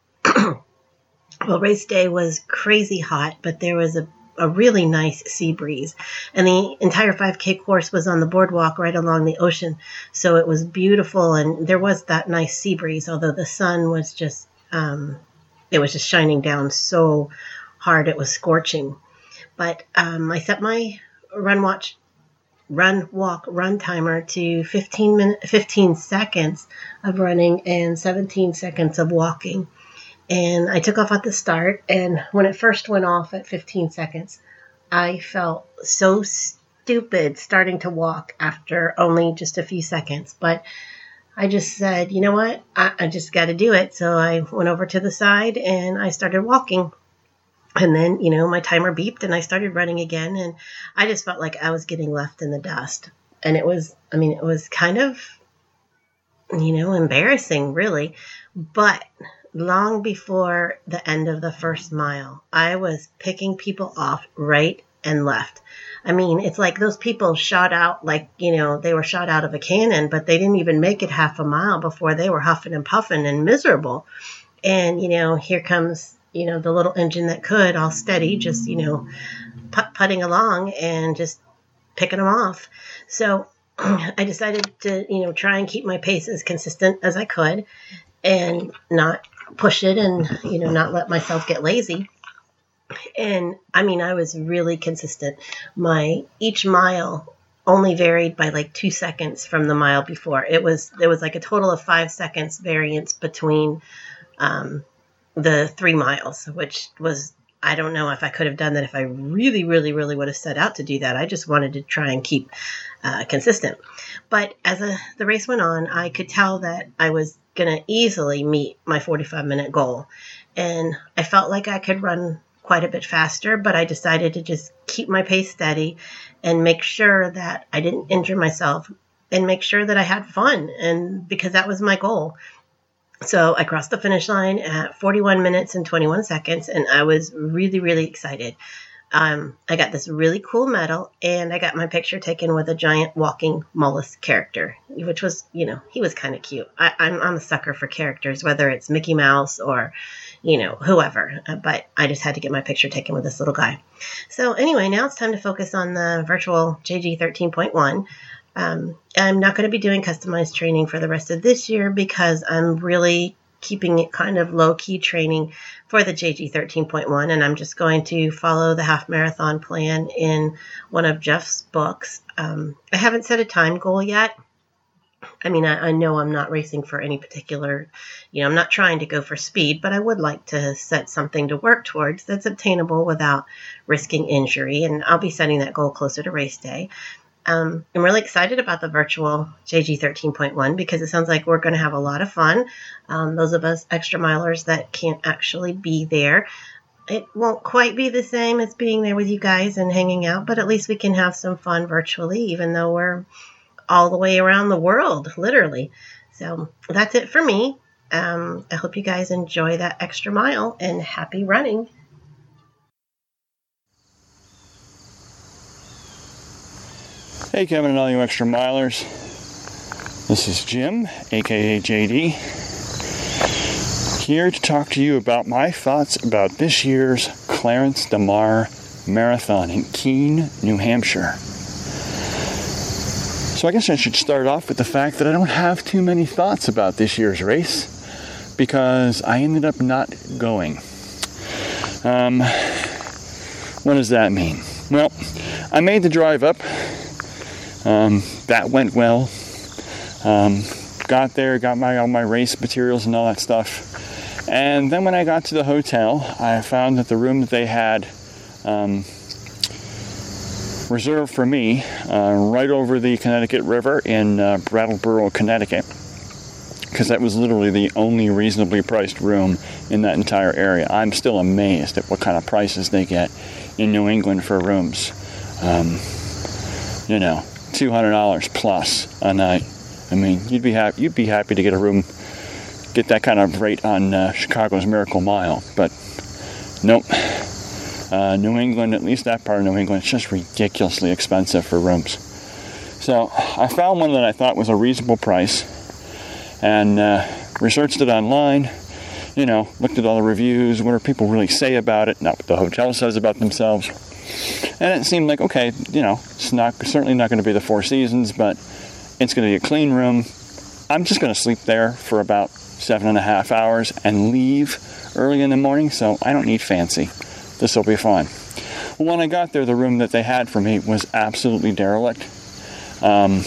Well, race day was crazy hot, but there was a, a really nice sea breeze. And the entire five K course was on the boardwalk right along the ocean. So it was beautiful, and there was that nice sea breeze, although the sun was just, um, it was just shining down so hard it was scorching. But um, I set my run watch run, walk, run timer to fifteen minutes, fifteen seconds of running and seventeen seconds of walking. And I took off at the start, and when it first went off at fifteen seconds, I felt so stupid starting to walk after only just a few seconds. But I just said, you know what, I, I just got to do it. So I went over to the side and I started walking. And then, you know, my timer beeped and I started running again. And I just felt like I was getting left in the dust. And it was, I mean, it was kind of, you know, embarrassing, really. But long before the end of the first mile, I was picking people off right and left. I mean, it's like those people shot out like, you know, they were shot out of a cannon, but they didn't even make it half a mile before they were huffing and puffing and miserable. And, you know, here comes, you know, the little engine that could, all steady, just, you know, put- putting along and just picking them off. So I decided to, you know, try and keep my pace as consistent as I could and not push it and, you know, not let myself get lazy. And I mean, I was really consistent. My each mile only varied by like two seconds from the mile before. It was, there was like a total of five seconds variance between um, the three miles, which was, I don't know if I could have done that if I really, really, really would have set out to do that. I just wanted to try and keep uh, consistent. But as a, the race went on, I could tell that I was going to easily meet my forty-five minute goal. And I felt like I could run quite a bit faster, but I decided to just keep my pace steady and make sure that I didn't injure myself and make sure that I had fun. And because that was my goal. So I crossed the finish line at forty-one minutes and twenty-one seconds, and I was really, really excited. Um, I got this really cool medal, and I got my picture taken with a giant walking mollusk character, which was, you know, he was kind of cute. I, I'm, I'm a sucker for characters, whether it's Mickey Mouse or, you know, whoever. Uh, but I just had to get my picture taken with this little guy. So anyway, now it's time to focus on the virtual J G thirteen point one. Um, I'm not going to be doing customized training for the rest of this year because I'm really keeping it kind of low-key training for the J G thirteen point one, and I'm just going to follow the half marathon plan in one of Jeff's books. Um, I haven't set a time goal yet. I mean, I, I know I'm not racing for any particular, you know, I'm not trying to go for speed, but I would like to set something to work towards that's obtainable without risking injury, and I'll be setting that goal closer to race day. Um, I'm really excited about the virtual J G thirteen point one because it sounds like we're going to have a lot of fun. Um, those of us extra milers that can't actually be there, it won't quite be the same as being there with you guys and hanging out, but at least we can have some fun virtually, even though we're all the way around the world, literally. So that's it for me. Um, I hope you guys enjoy that extra mile and happy running. Hey Kevin and all you extra milers, this is Jim, aka J D, here to talk to you about my thoughts about this year's Clarence DeMar Marathon in Keene, New Hampshire. So I guess I should start off with the fact that I don't have too many thoughts about this year's race because I ended up not going. Um, what does that mean? Well, I made the drive up. Um, that went well. Um, got there, got my all my race materials and all that stuff. And then when I got to the hotel, I found that the room that they had um, reserved for me, uh, right over the Connecticut River in uh, Brattleboro, Connecticut, because that was literally the only reasonably priced room in that entire area. I'm still amazed at what kind of prices they get in New England for rooms. Um, you know. two hundred dollars plus a night. I mean, you'd be happy. You'd be happy to get a room, get that kind of rate on uh, Chicago's Miracle Mile. But nope. Uh, New England, at least that part of New England, it's just ridiculously expensive for rooms. So I found one that I thought was a reasonable price, and uh, researched it online. You know, looked at all the reviews. What do people really say about it? Not what the hotel says about themselves. And it seemed like, okay, you know, it's not certainly not going to be the Four Seasons, but it's going to be a clean room. I'm just going to sleep there for about seven and a half hours and leave early in the morning, so I don't need fancy. This will be fine. Well, when I got there, the room that they had for me was absolutely derelict. Um,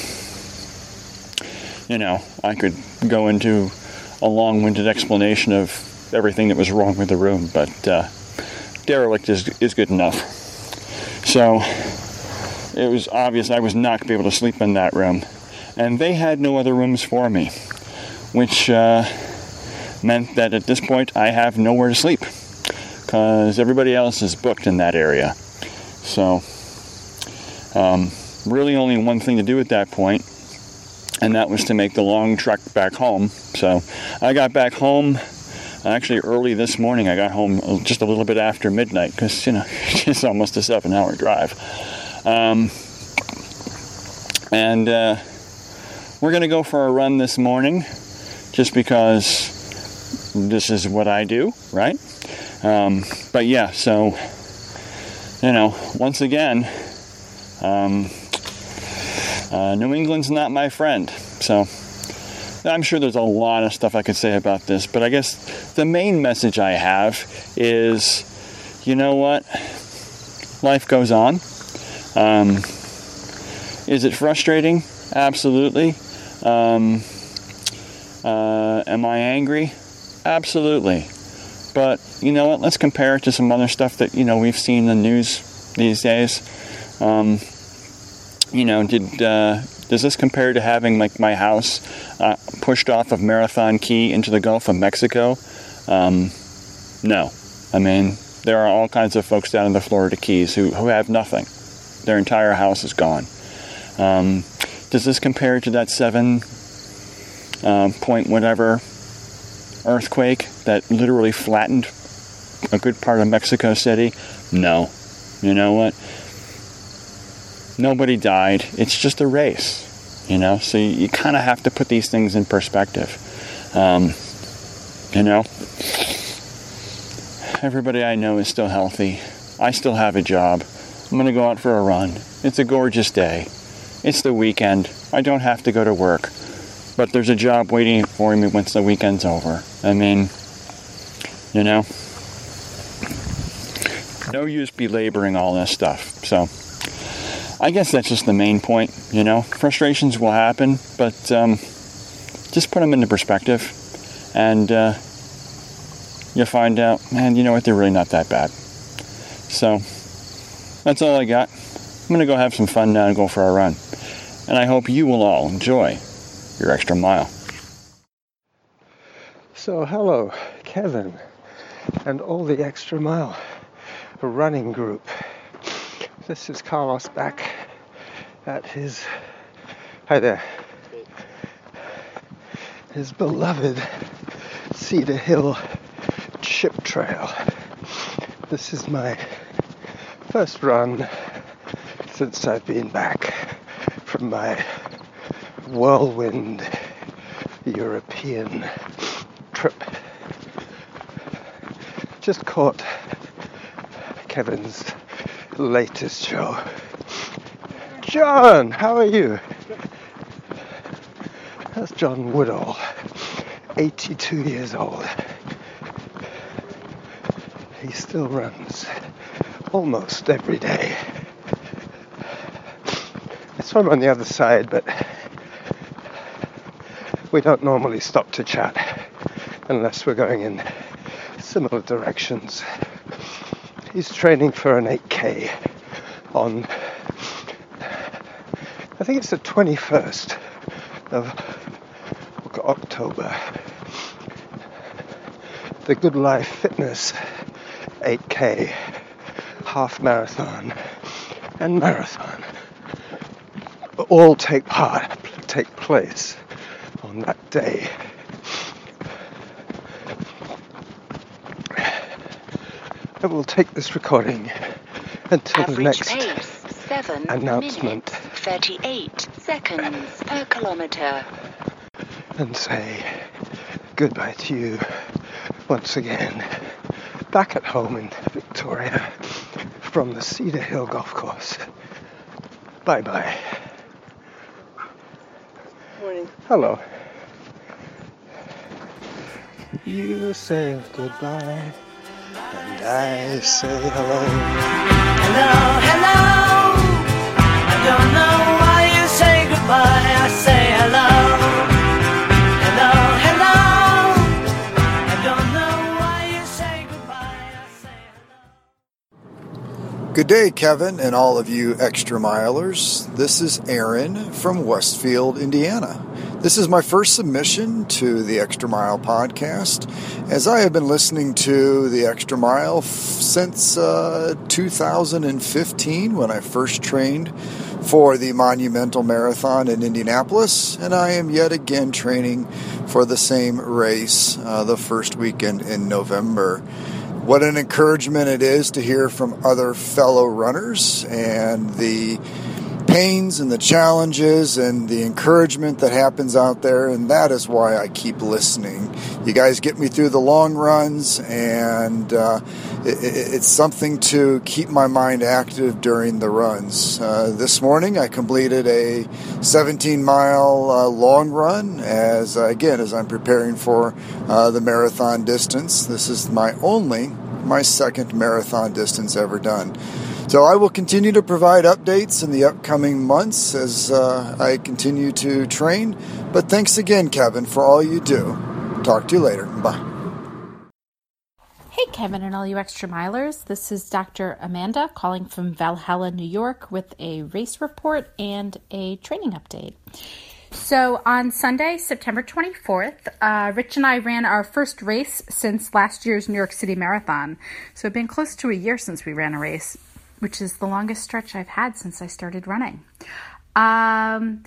you know, I could go into a long-winded explanation of everything that was wrong with the room, but uh, derelict is is good enough. So it was obvious I was not going to be able to sleep in that room. And they had no other rooms for me, which uh, meant that at this point I have nowhere to sleep because everybody else is booked in that area. So um, really only one thing to do at that point, and that was to make the long trek back home. So I got back home Actually, early this morning, I got home just a little bit after midnight because, you know, it's almost a seven-hour drive. Um, and uh, we're going to go for a run this morning just because this is what I do, right? Um, but yeah, so, you know, once again, um, uh, New England's not my friend. So I'm sure there's a lot of stuff I could say about this, but I guess the main message I have is, you know what? Life goes on. Um, is it frustrating? Absolutely. Um, uh, am I angry? Absolutely. But you know what? Let's compare it to some other stuff that, you know, we've seen in the news these days. Um, you know, did uh, does this compare to having like my house uh, pushed off of Marathon Key into the Gulf of Mexico? Um, no. I mean, there are all kinds of folks down in the Florida Keys who, who have nothing. Their entire house is gone. Um, does this compare to that seven uh, point whatever earthquake that literally flattened a good part of Mexico City? No. You know what? Nobody died. It's just a race, you know? So you, you kind of have to put these things in perspective. Um, you know? Everybody I know is still healthy. I still have a job. I'm going to go out for a run. It's a gorgeous day. It's the weekend. I don't have to go to work. But there's a job waiting for me once the weekend's over. I mean, you know, no use belaboring all this stuff. So, I guess that's just the main point, you know. Frustrations will happen, but um, just put them into perspective. And uh, you'll find out, man, you know what, they're really not that bad. So, that's all I got. I'm going to go have some fun now and go for a run. And I hope you will all enjoy your extra mile. So hello, Kevin, and all the Extra Mile running group. This is Carlos back at his, hi there, his beloved Cedar Hill Chip Trail. This is my first run since I've been back from my whirlwind European trip. Just caught Kevin's latest show. John, how are you? That's John Woodall, eighty-two years old. He still runs almost every day. I swim on the other side, but we don't normally stop to chat unless we're going in similar directions. He's training for an eight K on, I think it's the twenty-first of October. The Good Life Fitness eight K, half marathon and marathon all take part, take place on that day. I will take this recording until Average the next pace, seven announcement minutes, thirty-eight seconds per kilometer. and say goodbye to you once again back at home in Victoria from the Cedar Hill Golf Course. Bye bye. Morning. Hello. You say goodbye, and I say hello. Hello, hello. I don't know why you say goodbye. I say hello. Hello, hello. I don't know why you say goodbye. I say hello. Good day, Kevin, and all of you extra milers. This is Aaron from Westfield, Indiana. This is my first submission to the Extra Mile podcast, as I have been listening to the Extra Mile f- since uh, two thousand fifteen, when I first trained for the Monumental Marathon in Indianapolis, and I am yet again training for the same race uh, the first weekend in November. What an encouragement it is to hear from other fellow runners and the pains and the challenges and the encouragement that happens out there, and that is why I keep listening. You guys get me through the long runs, and uh, it, it's something to keep my mind active during the runs. Uh, this morning I completed a seventeen mile uh, long run, as uh, again as I'm preparing for uh, the marathon distance. This is my only, my second marathon distance ever done. So I will continue to provide updates in the upcoming months as uh, I continue to train. But thanks again, Kevin, for all you do. Talk to you later. Bye. Hey, Kevin and all you extra milers. This is Doctor Amanda calling from Valhalla, New York with a race report and a training update. So on Sunday, September twenty-fourth, uh, Rich and I ran our first race since last year's New York City Marathon. So it's been close to a year since we ran a race, which is the longest stretch I've had since I started running. Um,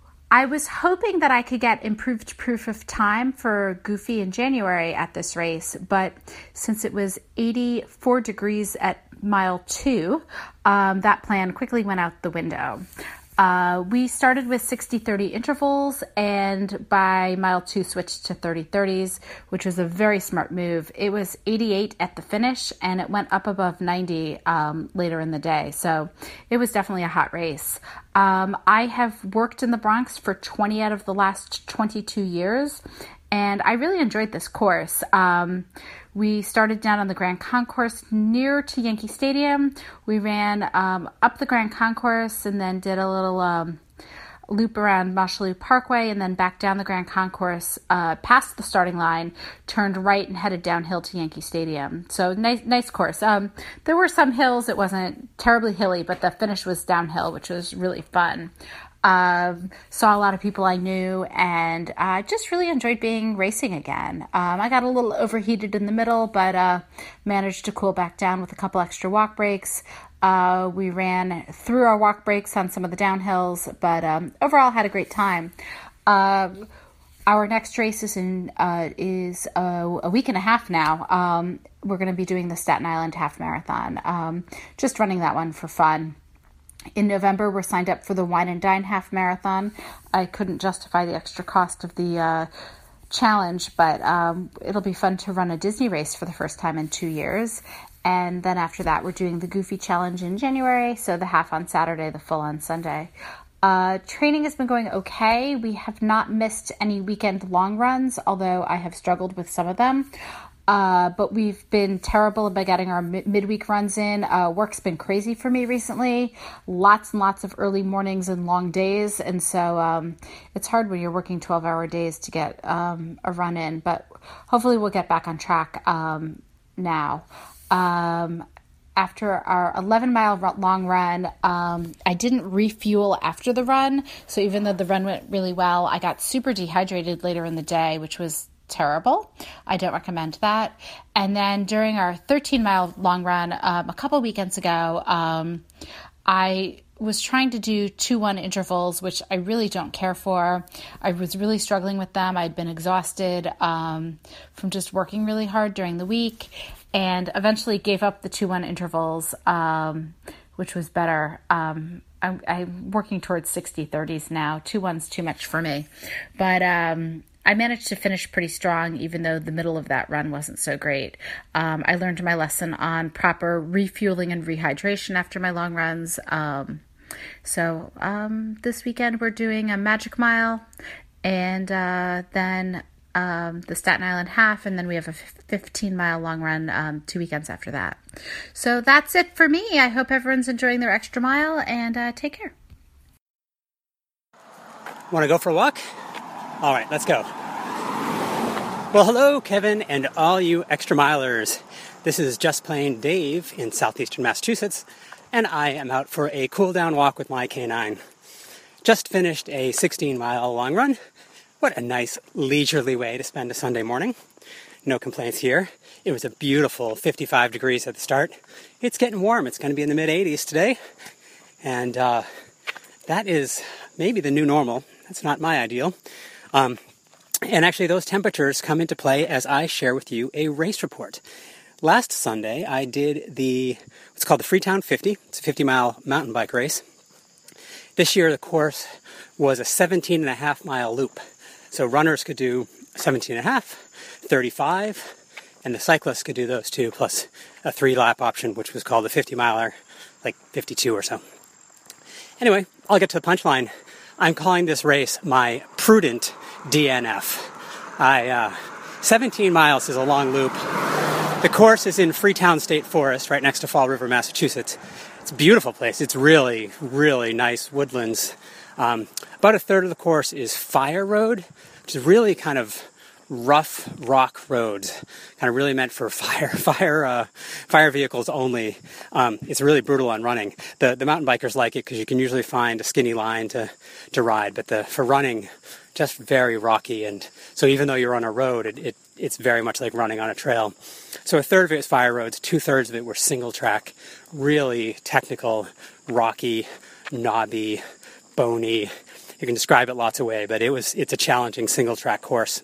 I was hoping that I could get improved proof of time for Goofy in January at this race, but since it was eighty-four degrees at mile two, um, that plan quickly went out the window. Uh, we started with sixty thirty intervals, and by mile two switched to thirty thirties, which was a very smart move. It was eighty-eight at the finish, and it went up above ninety um, later in the day. So it was definitely a hot race. Um, I have worked in the Bronx for twenty out of the last twenty-two years, and I really enjoyed this course. Um, we started down on the Grand Concourse near to Yankee Stadium. We ran um, up the Grand Concourse and then did a little um, loop around Mosholu Parkway and then back down the Grand Concourse, uh, past the starting line, turned right and headed downhill to Yankee Stadium. So nice, nice course. Um, there were some hills. It wasn't terribly hilly, but the finish was downhill, which was really fun. Um, saw a lot of people I knew, and I uh, just really enjoyed being racing again. Um, I got a little overheated in the middle, but uh, managed to cool back down with a couple extra walk breaks. Uh, we ran through our walk breaks on some of the downhills, but um, overall had a great time. Uh, our next race is in uh, is a, a week and a half now. Um, we're going to be doing the Staten Island Half Marathon. Um, just running that one for fun. In November, we're signed up for the Wine and Dine Half Marathon. I couldn't justify the extra cost of the uh, challenge, but um, it'll be fun to run a Disney race for the first time in two years. And then after that, we're doing the Goofy Challenge in January, so the half on Saturday, the full on Sunday. Uh, training has been going okay. We have not missed any weekend long runs, although I have struggled with some of them. Uh, but we've been terrible about getting our mid- midweek runs in. Uh, work's been crazy for me recently. Lots and lots of early mornings and long days. And so um, it's hard when you're working twelve-hour days to get um, a run in. But hopefully we'll get back on track um, now. Um, after our eleven-mile long run, um, I didn't refuel after the run. So even though the run went really well, I got super dehydrated later in the day, which was terrible. I don't recommend that. And then during our thirteen mile long run um, a couple weekends ago, um, I was trying to do two one intervals, which I really don't care for. I was really struggling with them. I'd been exhausted um, from just working really hard during the week, and eventually gave up the two one intervals, um, which was better. Um, I'm, I'm working towards sixty thirties now. Two one's too much for me. But um, I managed to finish pretty strong, even though the middle of that run wasn't so great. Um, I learned my lesson on proper refueling and rehydration after my long runs. Um, so um, this weekend we're doing a Magic Mile, and uh, then um, the Staten Island Half, and then we have a fifteen mile long run um, two weekends after that. So that's it for me. I hope everyone's enjoying their extra mile, and uh, take care. Want to go for a walk? All right, let's go. Well, hello, Kevin, and all you extra milers. This is Just Plain Dave in southeastern Massachusetts, and I am out for a cool down walk with my canine. Just finished a sixteen mile long run. What a nice leisurely way to spend a Sunday morning. No complaints here. It was a beautiful fifty-five degrees at the start. It's getting warm. It's going to be in the mid eighties today. And uh, that is maybe the new normal. That's not my ideal. Um, and actually those temperatures come into play as I share with you a race report. Last Sunday, I did the, what's called the Freetown fifty. It's a fifty mile mountain bike race. This year, the course was a seventeen and a half mile loop. So runners could do seventeen and a half, thirty-five, and the cyclists could do those two, plus a three lap option, which was called the fifty miler, like fifty-two or so. Anyway, I'll get to the punchline. I'm calling this race my prudent D N F. I, uh, seventeen miles is a long loop. The course is in Freetown State Forest, right next to Fall River, Massachusetts. It's a beautiful place. It's really, really nice woodlands. Um, about a third of the course is fire road, which is really kind of rough rock roads, kind of really meant for fire fire uh, fire vehicles only. Um, it's really brutal on running. The the mountain bikers like it because you can usually find a skinny line to to ride, but the for running, just very rocky. And so even though you're on a road, it, it it's very much like running on a trail. So a third of it was fire roads, two thirds of it were single track, really technical, rocky, knobby, bony. You can describe it lots of ways, but it was it's a challenging single track course.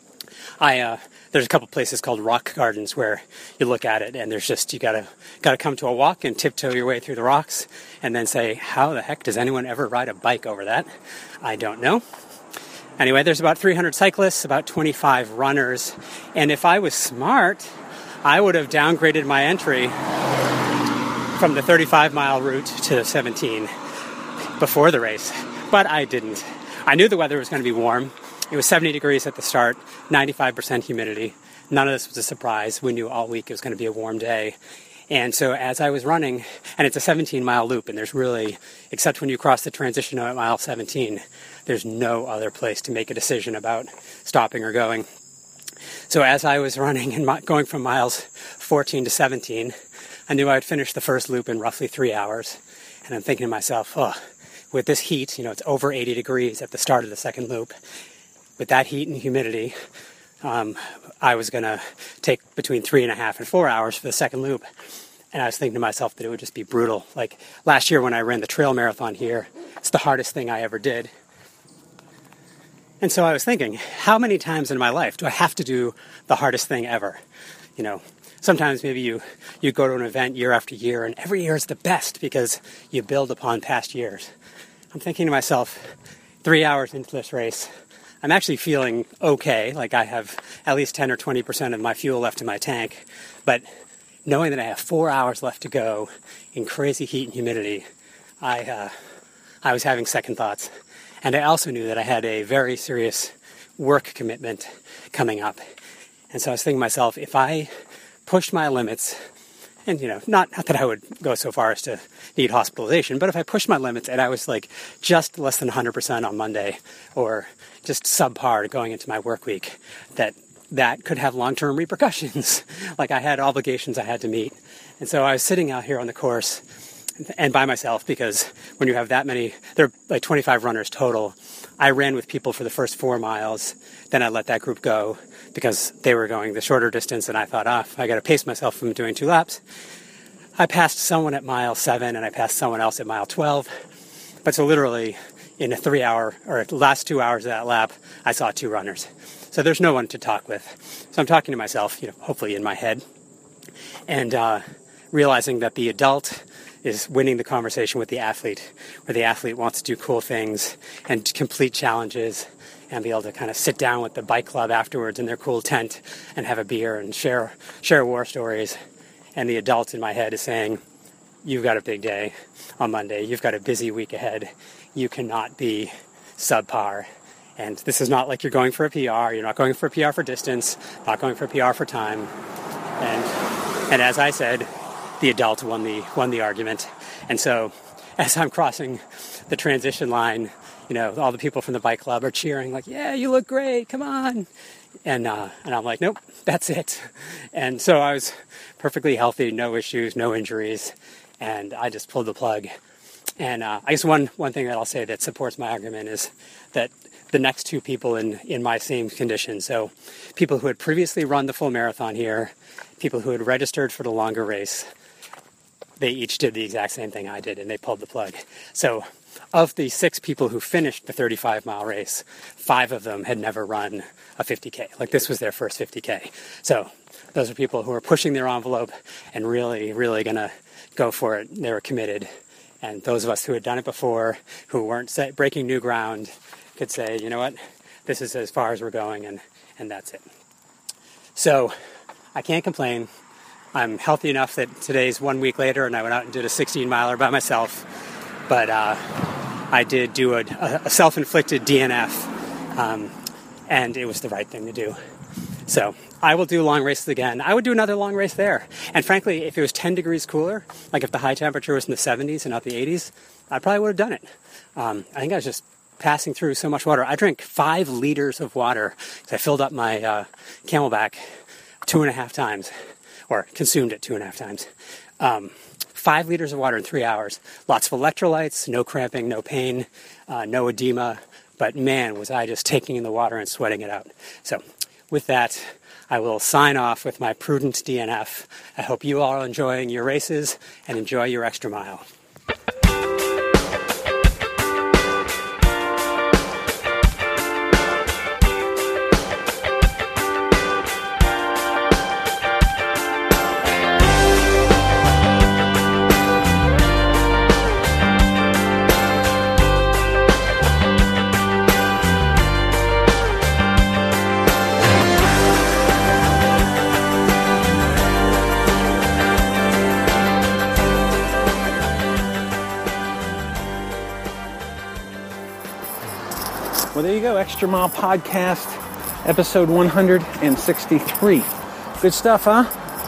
I uh, there's a couple places called rock gardens where you look at it and there's just you gotta gotta come to a walk and tiptoe your way through the rocks and then say, how the heck does anyone ever ride a bike over that? I don't know. Anyway, there's about three hundred cyclists, about twenty-five runners, and if I was smart, I would have downgraded my entry from the thirty-five mile route to seventeen before the race, but I didn't. I knew the weather was going to be warm. It was seventy degrees at the start, ninety-five percent humidity. None of this was a surprise. We knew all week it was going to be a warm day. And so as I was running, and it's a seventeen mile loop, and there's really, except when you cross the transition at mile seventeen, there's no other place to make a decision about stopping or going. So as I was running and going from miles fourteen to seventeen, I knew I would finish the first loop in roughly three hours. And I'm thinking to myself, oh, with this heat, you know, it's over eighty degrees at the start of the second loop. With that heat and humidity, um, I was going to take between three and a half and four hours for the second loop. And I was thinking to myself that it would just be brutal. Like last year when I ran the trail marathon here, it's the hardest thing I ever did. And so I was thinking, how many times in my life do I have to do the hardest thing ever? You know, sometimes maybe you, you go to an event year after year, and every year is the best because you build upon past years. I'm thinking to myself, three hours into this race, I'm actually feeling okay, like I have at least ten or twenty percent of my fuel left in my tank, but knowing that I have four hours left to go in crazy heat and humidity, I, uh, I was having second thoughts. And I also knew that I had a very serious work commitment coming up. And so I was thinking to myself, if I pushed my limits, and, you know, not, not that I would go so far as to need hospitalization, but if I pushed my limits and I was like just less than one hundred percent on Monday or just subpar going into my work week, that that could have long-term repercussions. Like I had obligations I had to meet. And so I was sitting out here on the course and by myself, because when you have that many, there are like twenty-five runners total. I ran with people for the first four miles. Then I let that group go because they were going the shorter distance, and I thought, ah, I got to pace myself from doing two laps. I passed someone at mile seven, and I passed someone else at mile twelve. But so literally, in a three-hour, or the last two hours of that lap, I saw two runners. So there's no one to talk with. So I'm talking to myself, you know, hopefully in my head, and uh, realizing that the adult is winning the conversation with the athlete, where the athlete wants to do cool things and complete challenges and be able to kind of sit down with the bike club afterwards in their cool tent and have a beer and share share war stories. And the adult in my head is saying, you've got a big day on Monday. You've got a busy week ahead. You cannot be subpar. And this is not like you're going for a P R. You're not going for a P R for distance, not going for a P R for time. And and as I said, the adult won the won the argument. And so as I'm crossing the transition line, you know, all the people from the bike club are cheering like, yeah, you look great, come on. And uh, and I'm like, nope, that's it. And so I was perfectly healthy, no issues, no injuries, and I just pulled the plug. And uh, I guess one, one thing that I'll say that supports my argument is that the next two people in, in my same condition. So people who had previously run the full marathon here, people who had registered for the longer race, they each did the exact same thing I did, and they pulled the plug. So of the six people who finished the thirty-five mile race, five of them had never run a fifty K. Like, this was their first fifty K. So those are people who are pushing their envelope and really, really going to go for it. They were committed. And those of us who had done it before, who weren't set, breaking new ground, could say, you know what, this is as far as we're going, and, and that's it. So I can't complain. I'm healthy enough that today's one week later, and I went out and did a sixteen miler by myself. But uh, I did do a, a self-inflicted D N F, um, and it was the right thing to do. So I will do long races again. I would do another long race there. And frankly, if it was ten degrees cooler, like if the high temperature was in the seventies and not the eighties, I probably would have done it. Um, I think I was just passing through so much water. I drank five liters of water because I filled up my uh, Camelback two and a half times, or consumed it two and a half times. Um, five liters of water in three hours. Lots of electrolytes, no cramping, no pain, uh, no edema. But man, was I just taking in the water and sweating it out. So with that, I will sign off with my prudent D N F. I hope you all are enjoying your races and enjoy your extra mile. Well, there you go, Extra Mile Podcast, episode one hundred sixty-three. Good stuff, huh?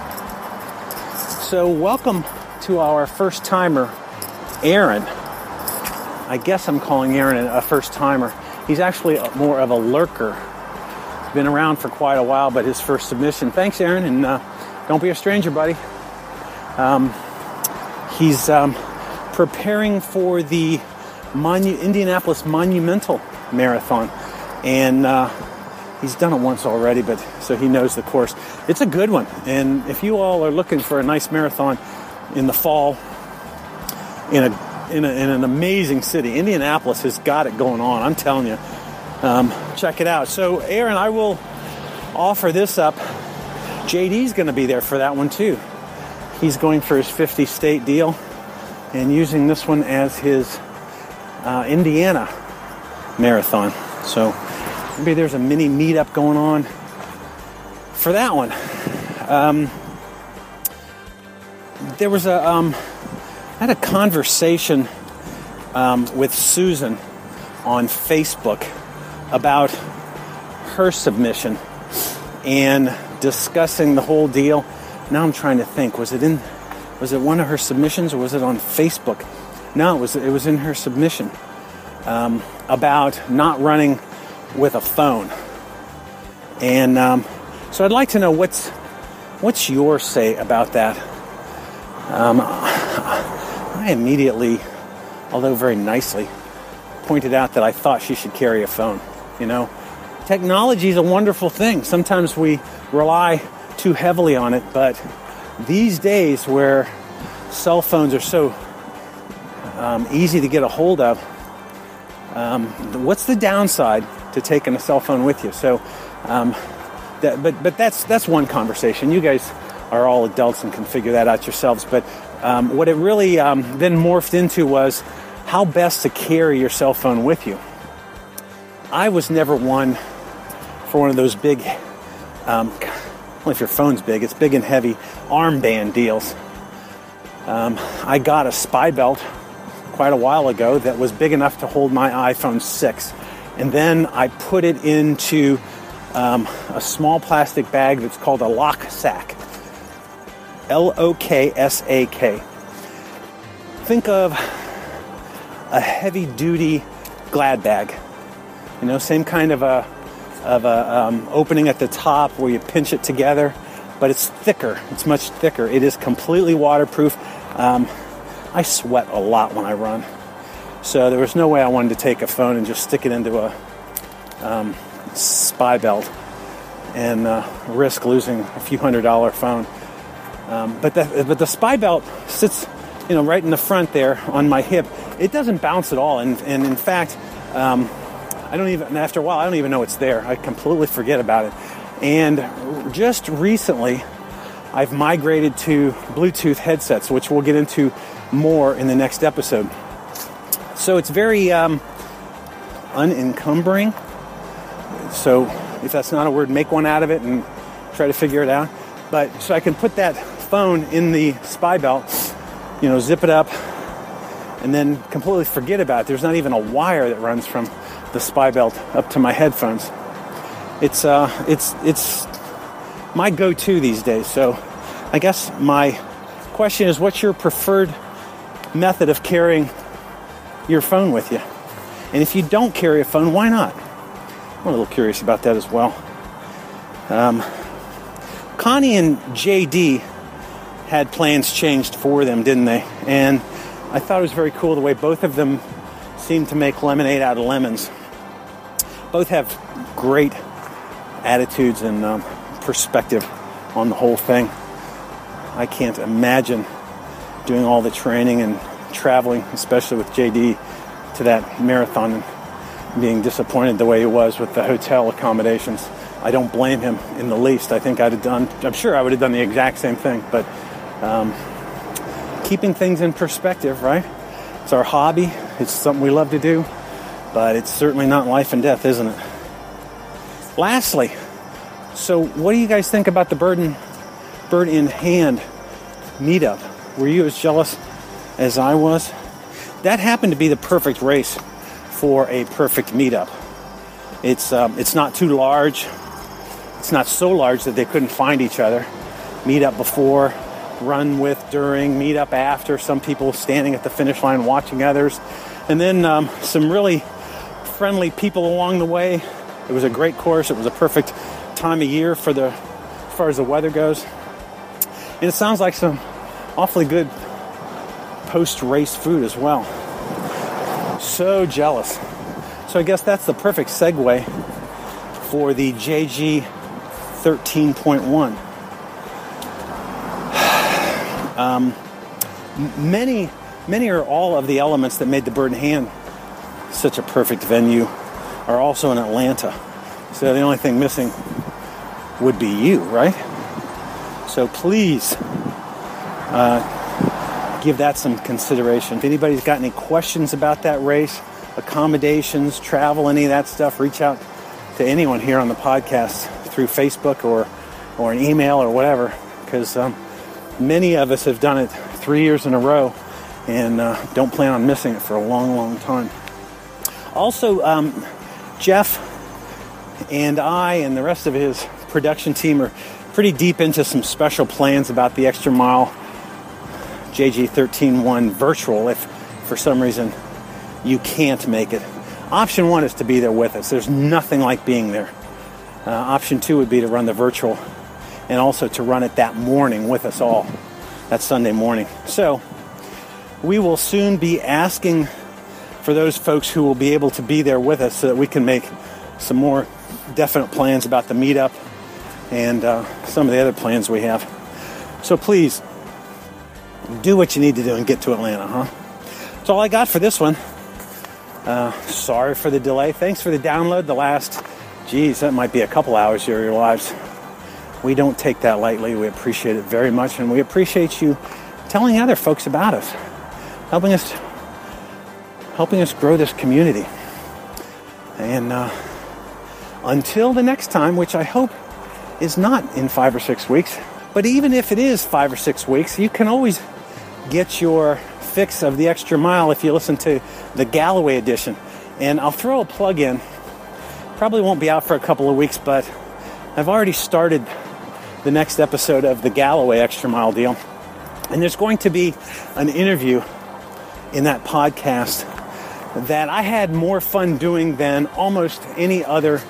So welcome to our first timer, Aaron. I guess I'm calling Aaron a first timer. He's actually more of a lurker. He's been around for quite a while, but his first submission. Thanks, Aaron, and uh, don't be a stranger, buddy. Um, he's um, preparing for the Monu- Indianapolis Monumental Marathon, and uh, he's done it once already, but so he knows the course. It's a good one, and if you all are looking for a nice marathon in the fall in a in, a, in an amazing city, Indianapolis has got it going on. I'm telling you, um, check it out. So, Aaron, I will offer this up. J D's going to be there for that one too. He's going for his fifty state deal and using this one as his uh, Indiana marathon. So maybe there's a mini meetup going on for that one. Um, there was a um, I had a conversation um, with Susan on Facebook about her submission and discussing the whole deal. Now I'm trying to think. Was it in? Was it one of her submissions, or was it on Facebook? No, it was. It was in her submission. Um, about not running with a phone. And um, so I'd like to know what's what's your say about that. Um, I immediately, although very nicely, pointed out that I thought she should carry a phone. You know, technology is a wonderful thing. Sometimes we rely too heavily on it, but these days where cell phones are so um, easy to get a hold of, Um, what's the downside to taking a cell phone with you? So, um, that, but but that's that's one conversation. You guys are all adults and can figure that out yourselves. But um, what it really um, then morphed into was how best to carry your cell phone with you. I was never one for one of those big, um, well, if your phone's big, it's big and heavy armband deals. Um, I got a spy belt quite a while ago that was big enough to hold my iPhone six. And then I put it into um, a small plastic bag that's called a lock sack. L O K S A K. Think of a heavy-duty Glad bag. You know, same kind of a, of a um, opening at the top where you pinch it together, but it's thicker. It's much thicker. It is completely waterproof. Um, I sweat a lot when I run, so there was no way I wanted to take a phone and just stick it into a um, spy belt and uh, risk losing a few hundred dollar phone. Um, but the but the spy belt sits, you know, right in the front there on my hip. It doesn't bounce at all, and and in fact, um, I don't even after a while I don't even know it's there. I completely forget about it. And just recently, I've migrated to Bluetooth headsets, which we'll get into more in the next episode. So it's very um, unencumbering. So if that's not a word, make one out of it and try to figure it out. But so I can put that phone in the spy belt, you know, zip it up, and then completely forget about it. There's not even a wire that runs from the spy belt up to my headphones. It's uh, it's it's my go-to these days. So I guess my question is, what's your preferred method of carrying your phone with you? And if you don't carry a phone, why not? I'm a little curious about that as well. Um, Connie and J D had plans changed for them, didn't they? And I thought it was very cool the way both of them seemed to make lemonade out of lemons. Both have great attitudes and um, perspective on the whole thing. I can't imagine doing all the training and traveling, especially with J D, to that marathon and being disappointed the way he was with the hotel accommodations. I don't blame him in the least. I think I'd have done, I'm sure I would have done the exact same thing, but um, keeping things in perspective, right? It's our hobby. It's something we love to do, but it's certainly not life and death, isn't it? Lastly, so what do you guys think about the Bird in, Bird in Hand meetup? Were you as jealous as I was? That happened to be the perfect race for a perfect meetup. It's um, it's not too large. It's not so large that they couldn't find each other. Meet up before, run with during, meet up after. Some people standing at the finish line watching others. And then um, some really friendly people along the way. It was a great course. It was a perfect time of year for the, as far as the weather goes. And it sounds like some awfully good post-race food as well. So jealous. So I guess that's the perfect segue for the J G thirteen point one. Um, many, many or all of the elements that made the Bird in Hand such a perfect venue are also in Atlanta. So the only thing missing would be you, right? So please uh, give that some consideration. If anybody's got any questions about that race, accommodations, travel, any of that stuff, reach out to anyone here on the podcast through Facebook or, or an email or whatever, because um, many of us have done it three years in a row and uh, don't plan on missing it for a long, long time. Also, um, Jeff and I and the rest of his production team are pretty deep into some special plans about the Extra Mile J G thirteen one virtual if for some reason you can't make it. Option one is to be there with us. There's nothing like being there. Uh, option two would be to run the virtual and also to run it that morning with us all, that Sunday morning. So we will soon be asking for those folks who will be able to be there with us so that we can make some more definite plans about the meetup and uh, some of the other plans we have. So please, do what you need to do and get to Atlanta, huh? That's all I got for this one. Uh, sorry for the delay. Thanks for the download the last, geez, that might be a couple hours of your lives. We don't take that lightly. We appreciate it very much, and we appreciate you telling other folks about us, helping us helping us grow this community. And uh, until the next time, which I hope is not in five or six weeks, but even if it is five or six weeks, you can always get your fix of the Extra Mile if you listen to the Galloway edition. And I'll throw a plug in. Probably won't be out for a couple of weeks, but I've already started the next episode of the Galloway Extra Mile deal. And there's going to be an interview in that podcast that I had more fun doing than almost any other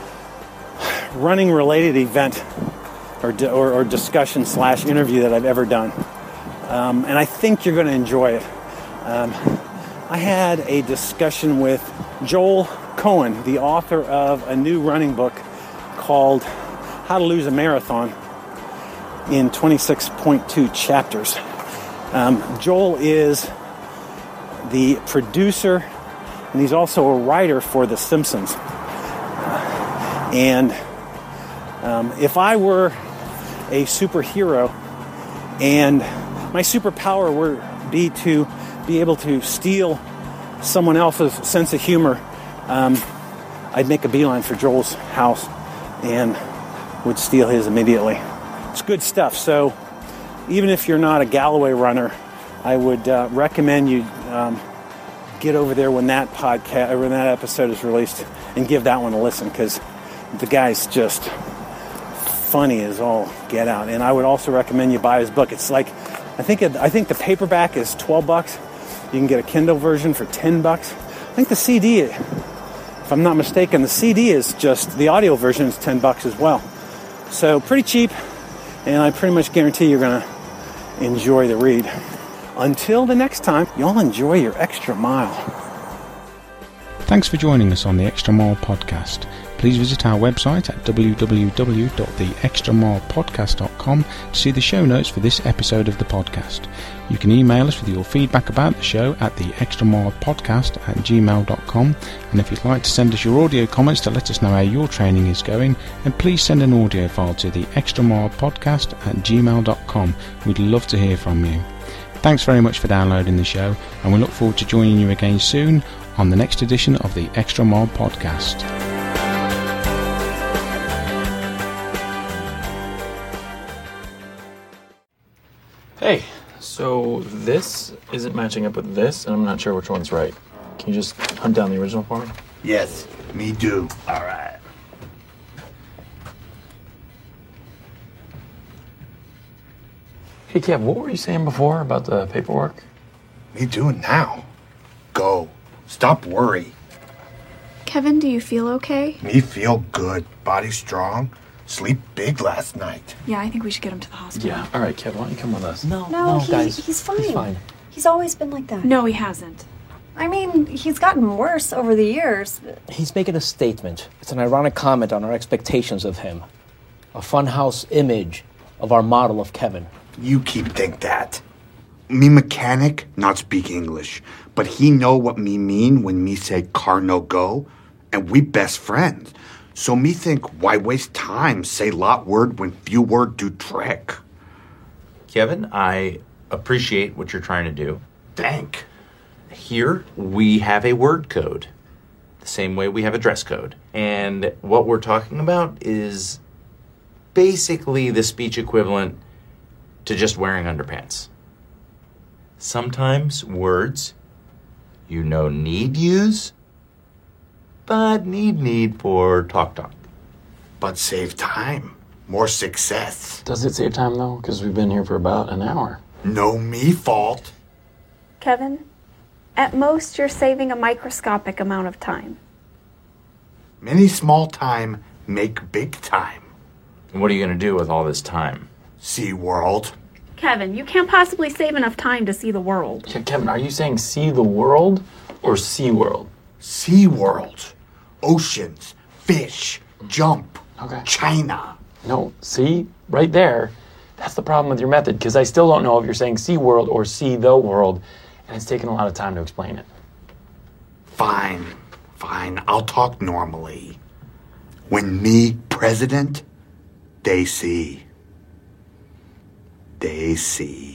running related event or, or, or discussion slash interview that I've ever done. Um, and I think you're going to enjoy it. Um, I had a discussion with Joel Cohen, the author of a new running book called How to Lose a Marathon in twenty-six point two chapters. Um, Joel is the producer, and he's also a writer for The Simpsons. Uh, and um, if I were a superhero and my superpower were be to be able to steal someone else's sense of humor, um, I'd make a beeline for Joel's house and would steal his immediately. It's good stuff. So even if you're not a Galloway runner, I would uh, recommend you um, get over there when that podcast or when that episode is released and give that one a listen, because the guy's just funny as all get out. And I would also recommend you buy his book. It's like I think it, I think the paperback is twelve bucks. You can get a Kindle version for ten bucks. I think the C D, if I'm not mistaken, the C D is just the audio version is ten bucks as well. So pretty cheap, and I pretty much guarantee you're gonna enjoy the read. Until the next time, y'all enjoy your extra mile. Thanks for joining us on the Extra Mile Podcast. Please visit our website at w w w dot the extra mile podcast dot com to see the show notes for this episode of the podcast. You can email us with your feedback about the show at the extra mile podcast at gmail dot com, and if you'd like to send us your audio comments to let us know how your training is going, then please send an audio file to the extra mile podcast at gmail dot com. We'd love to hear from you. Thanks very much for downloading the show, and we look forward to joining you again soon on the next edition of the Extra Mile Podcast. Hey, so this isn't matching up with this, and I'm not sure which one's right. Can you just hunt down the original for me? Yes, me do. All right. Hey, Kev, what were you saying before about the paperwork? Me do it now. Go. Stop worry. Kevin, do you feel okay? Me feel good. Body strong. Sleep big last night. Yeah, I think we should get him to the hospital. Yeah, all right, Kev, why don't you come with us? No, No, no, he, guys. he's fine. He's fine. He's always been like that. No, he hasn't. I mean, he's gotten worse over the years. He's making a statement. It's an ironic comment on our expectations of him. A funhouse image of our model of Kevin. You keep think that. Me mechanic not speak English, but he know what me mean when me say car no go, and we best friends. So me think, why waste time say lot word when few word do trick? Kevin, I appreciate what you're trying to do. Thank. Here, we have a word code, the same way we have a dress code. And what we're talking about is basically the speech equivalent to just wearing underpants. Sometimes words you know need use, but need need for talk talk. But save time. More success. Does it save time, though? Because we've been here for about an hour. No me fault. Kevin, at most you're saving a microscopic amount of time. Many small time make big time. And what are you going to do with all this time? See world. Kevin, you can't possibly save enough time to see the world. Yeah, Kevin, are you saying see the world or sea world? Sea world. Oceans. Fish. Jump. Okay. China. No, see? Right there. That's the problem with your method, because I still don't know if you're saying sea world or see the world, and it's taken a lot of time to explain it. Fine. Fine. I'll talk normally. When me president, they see. They see.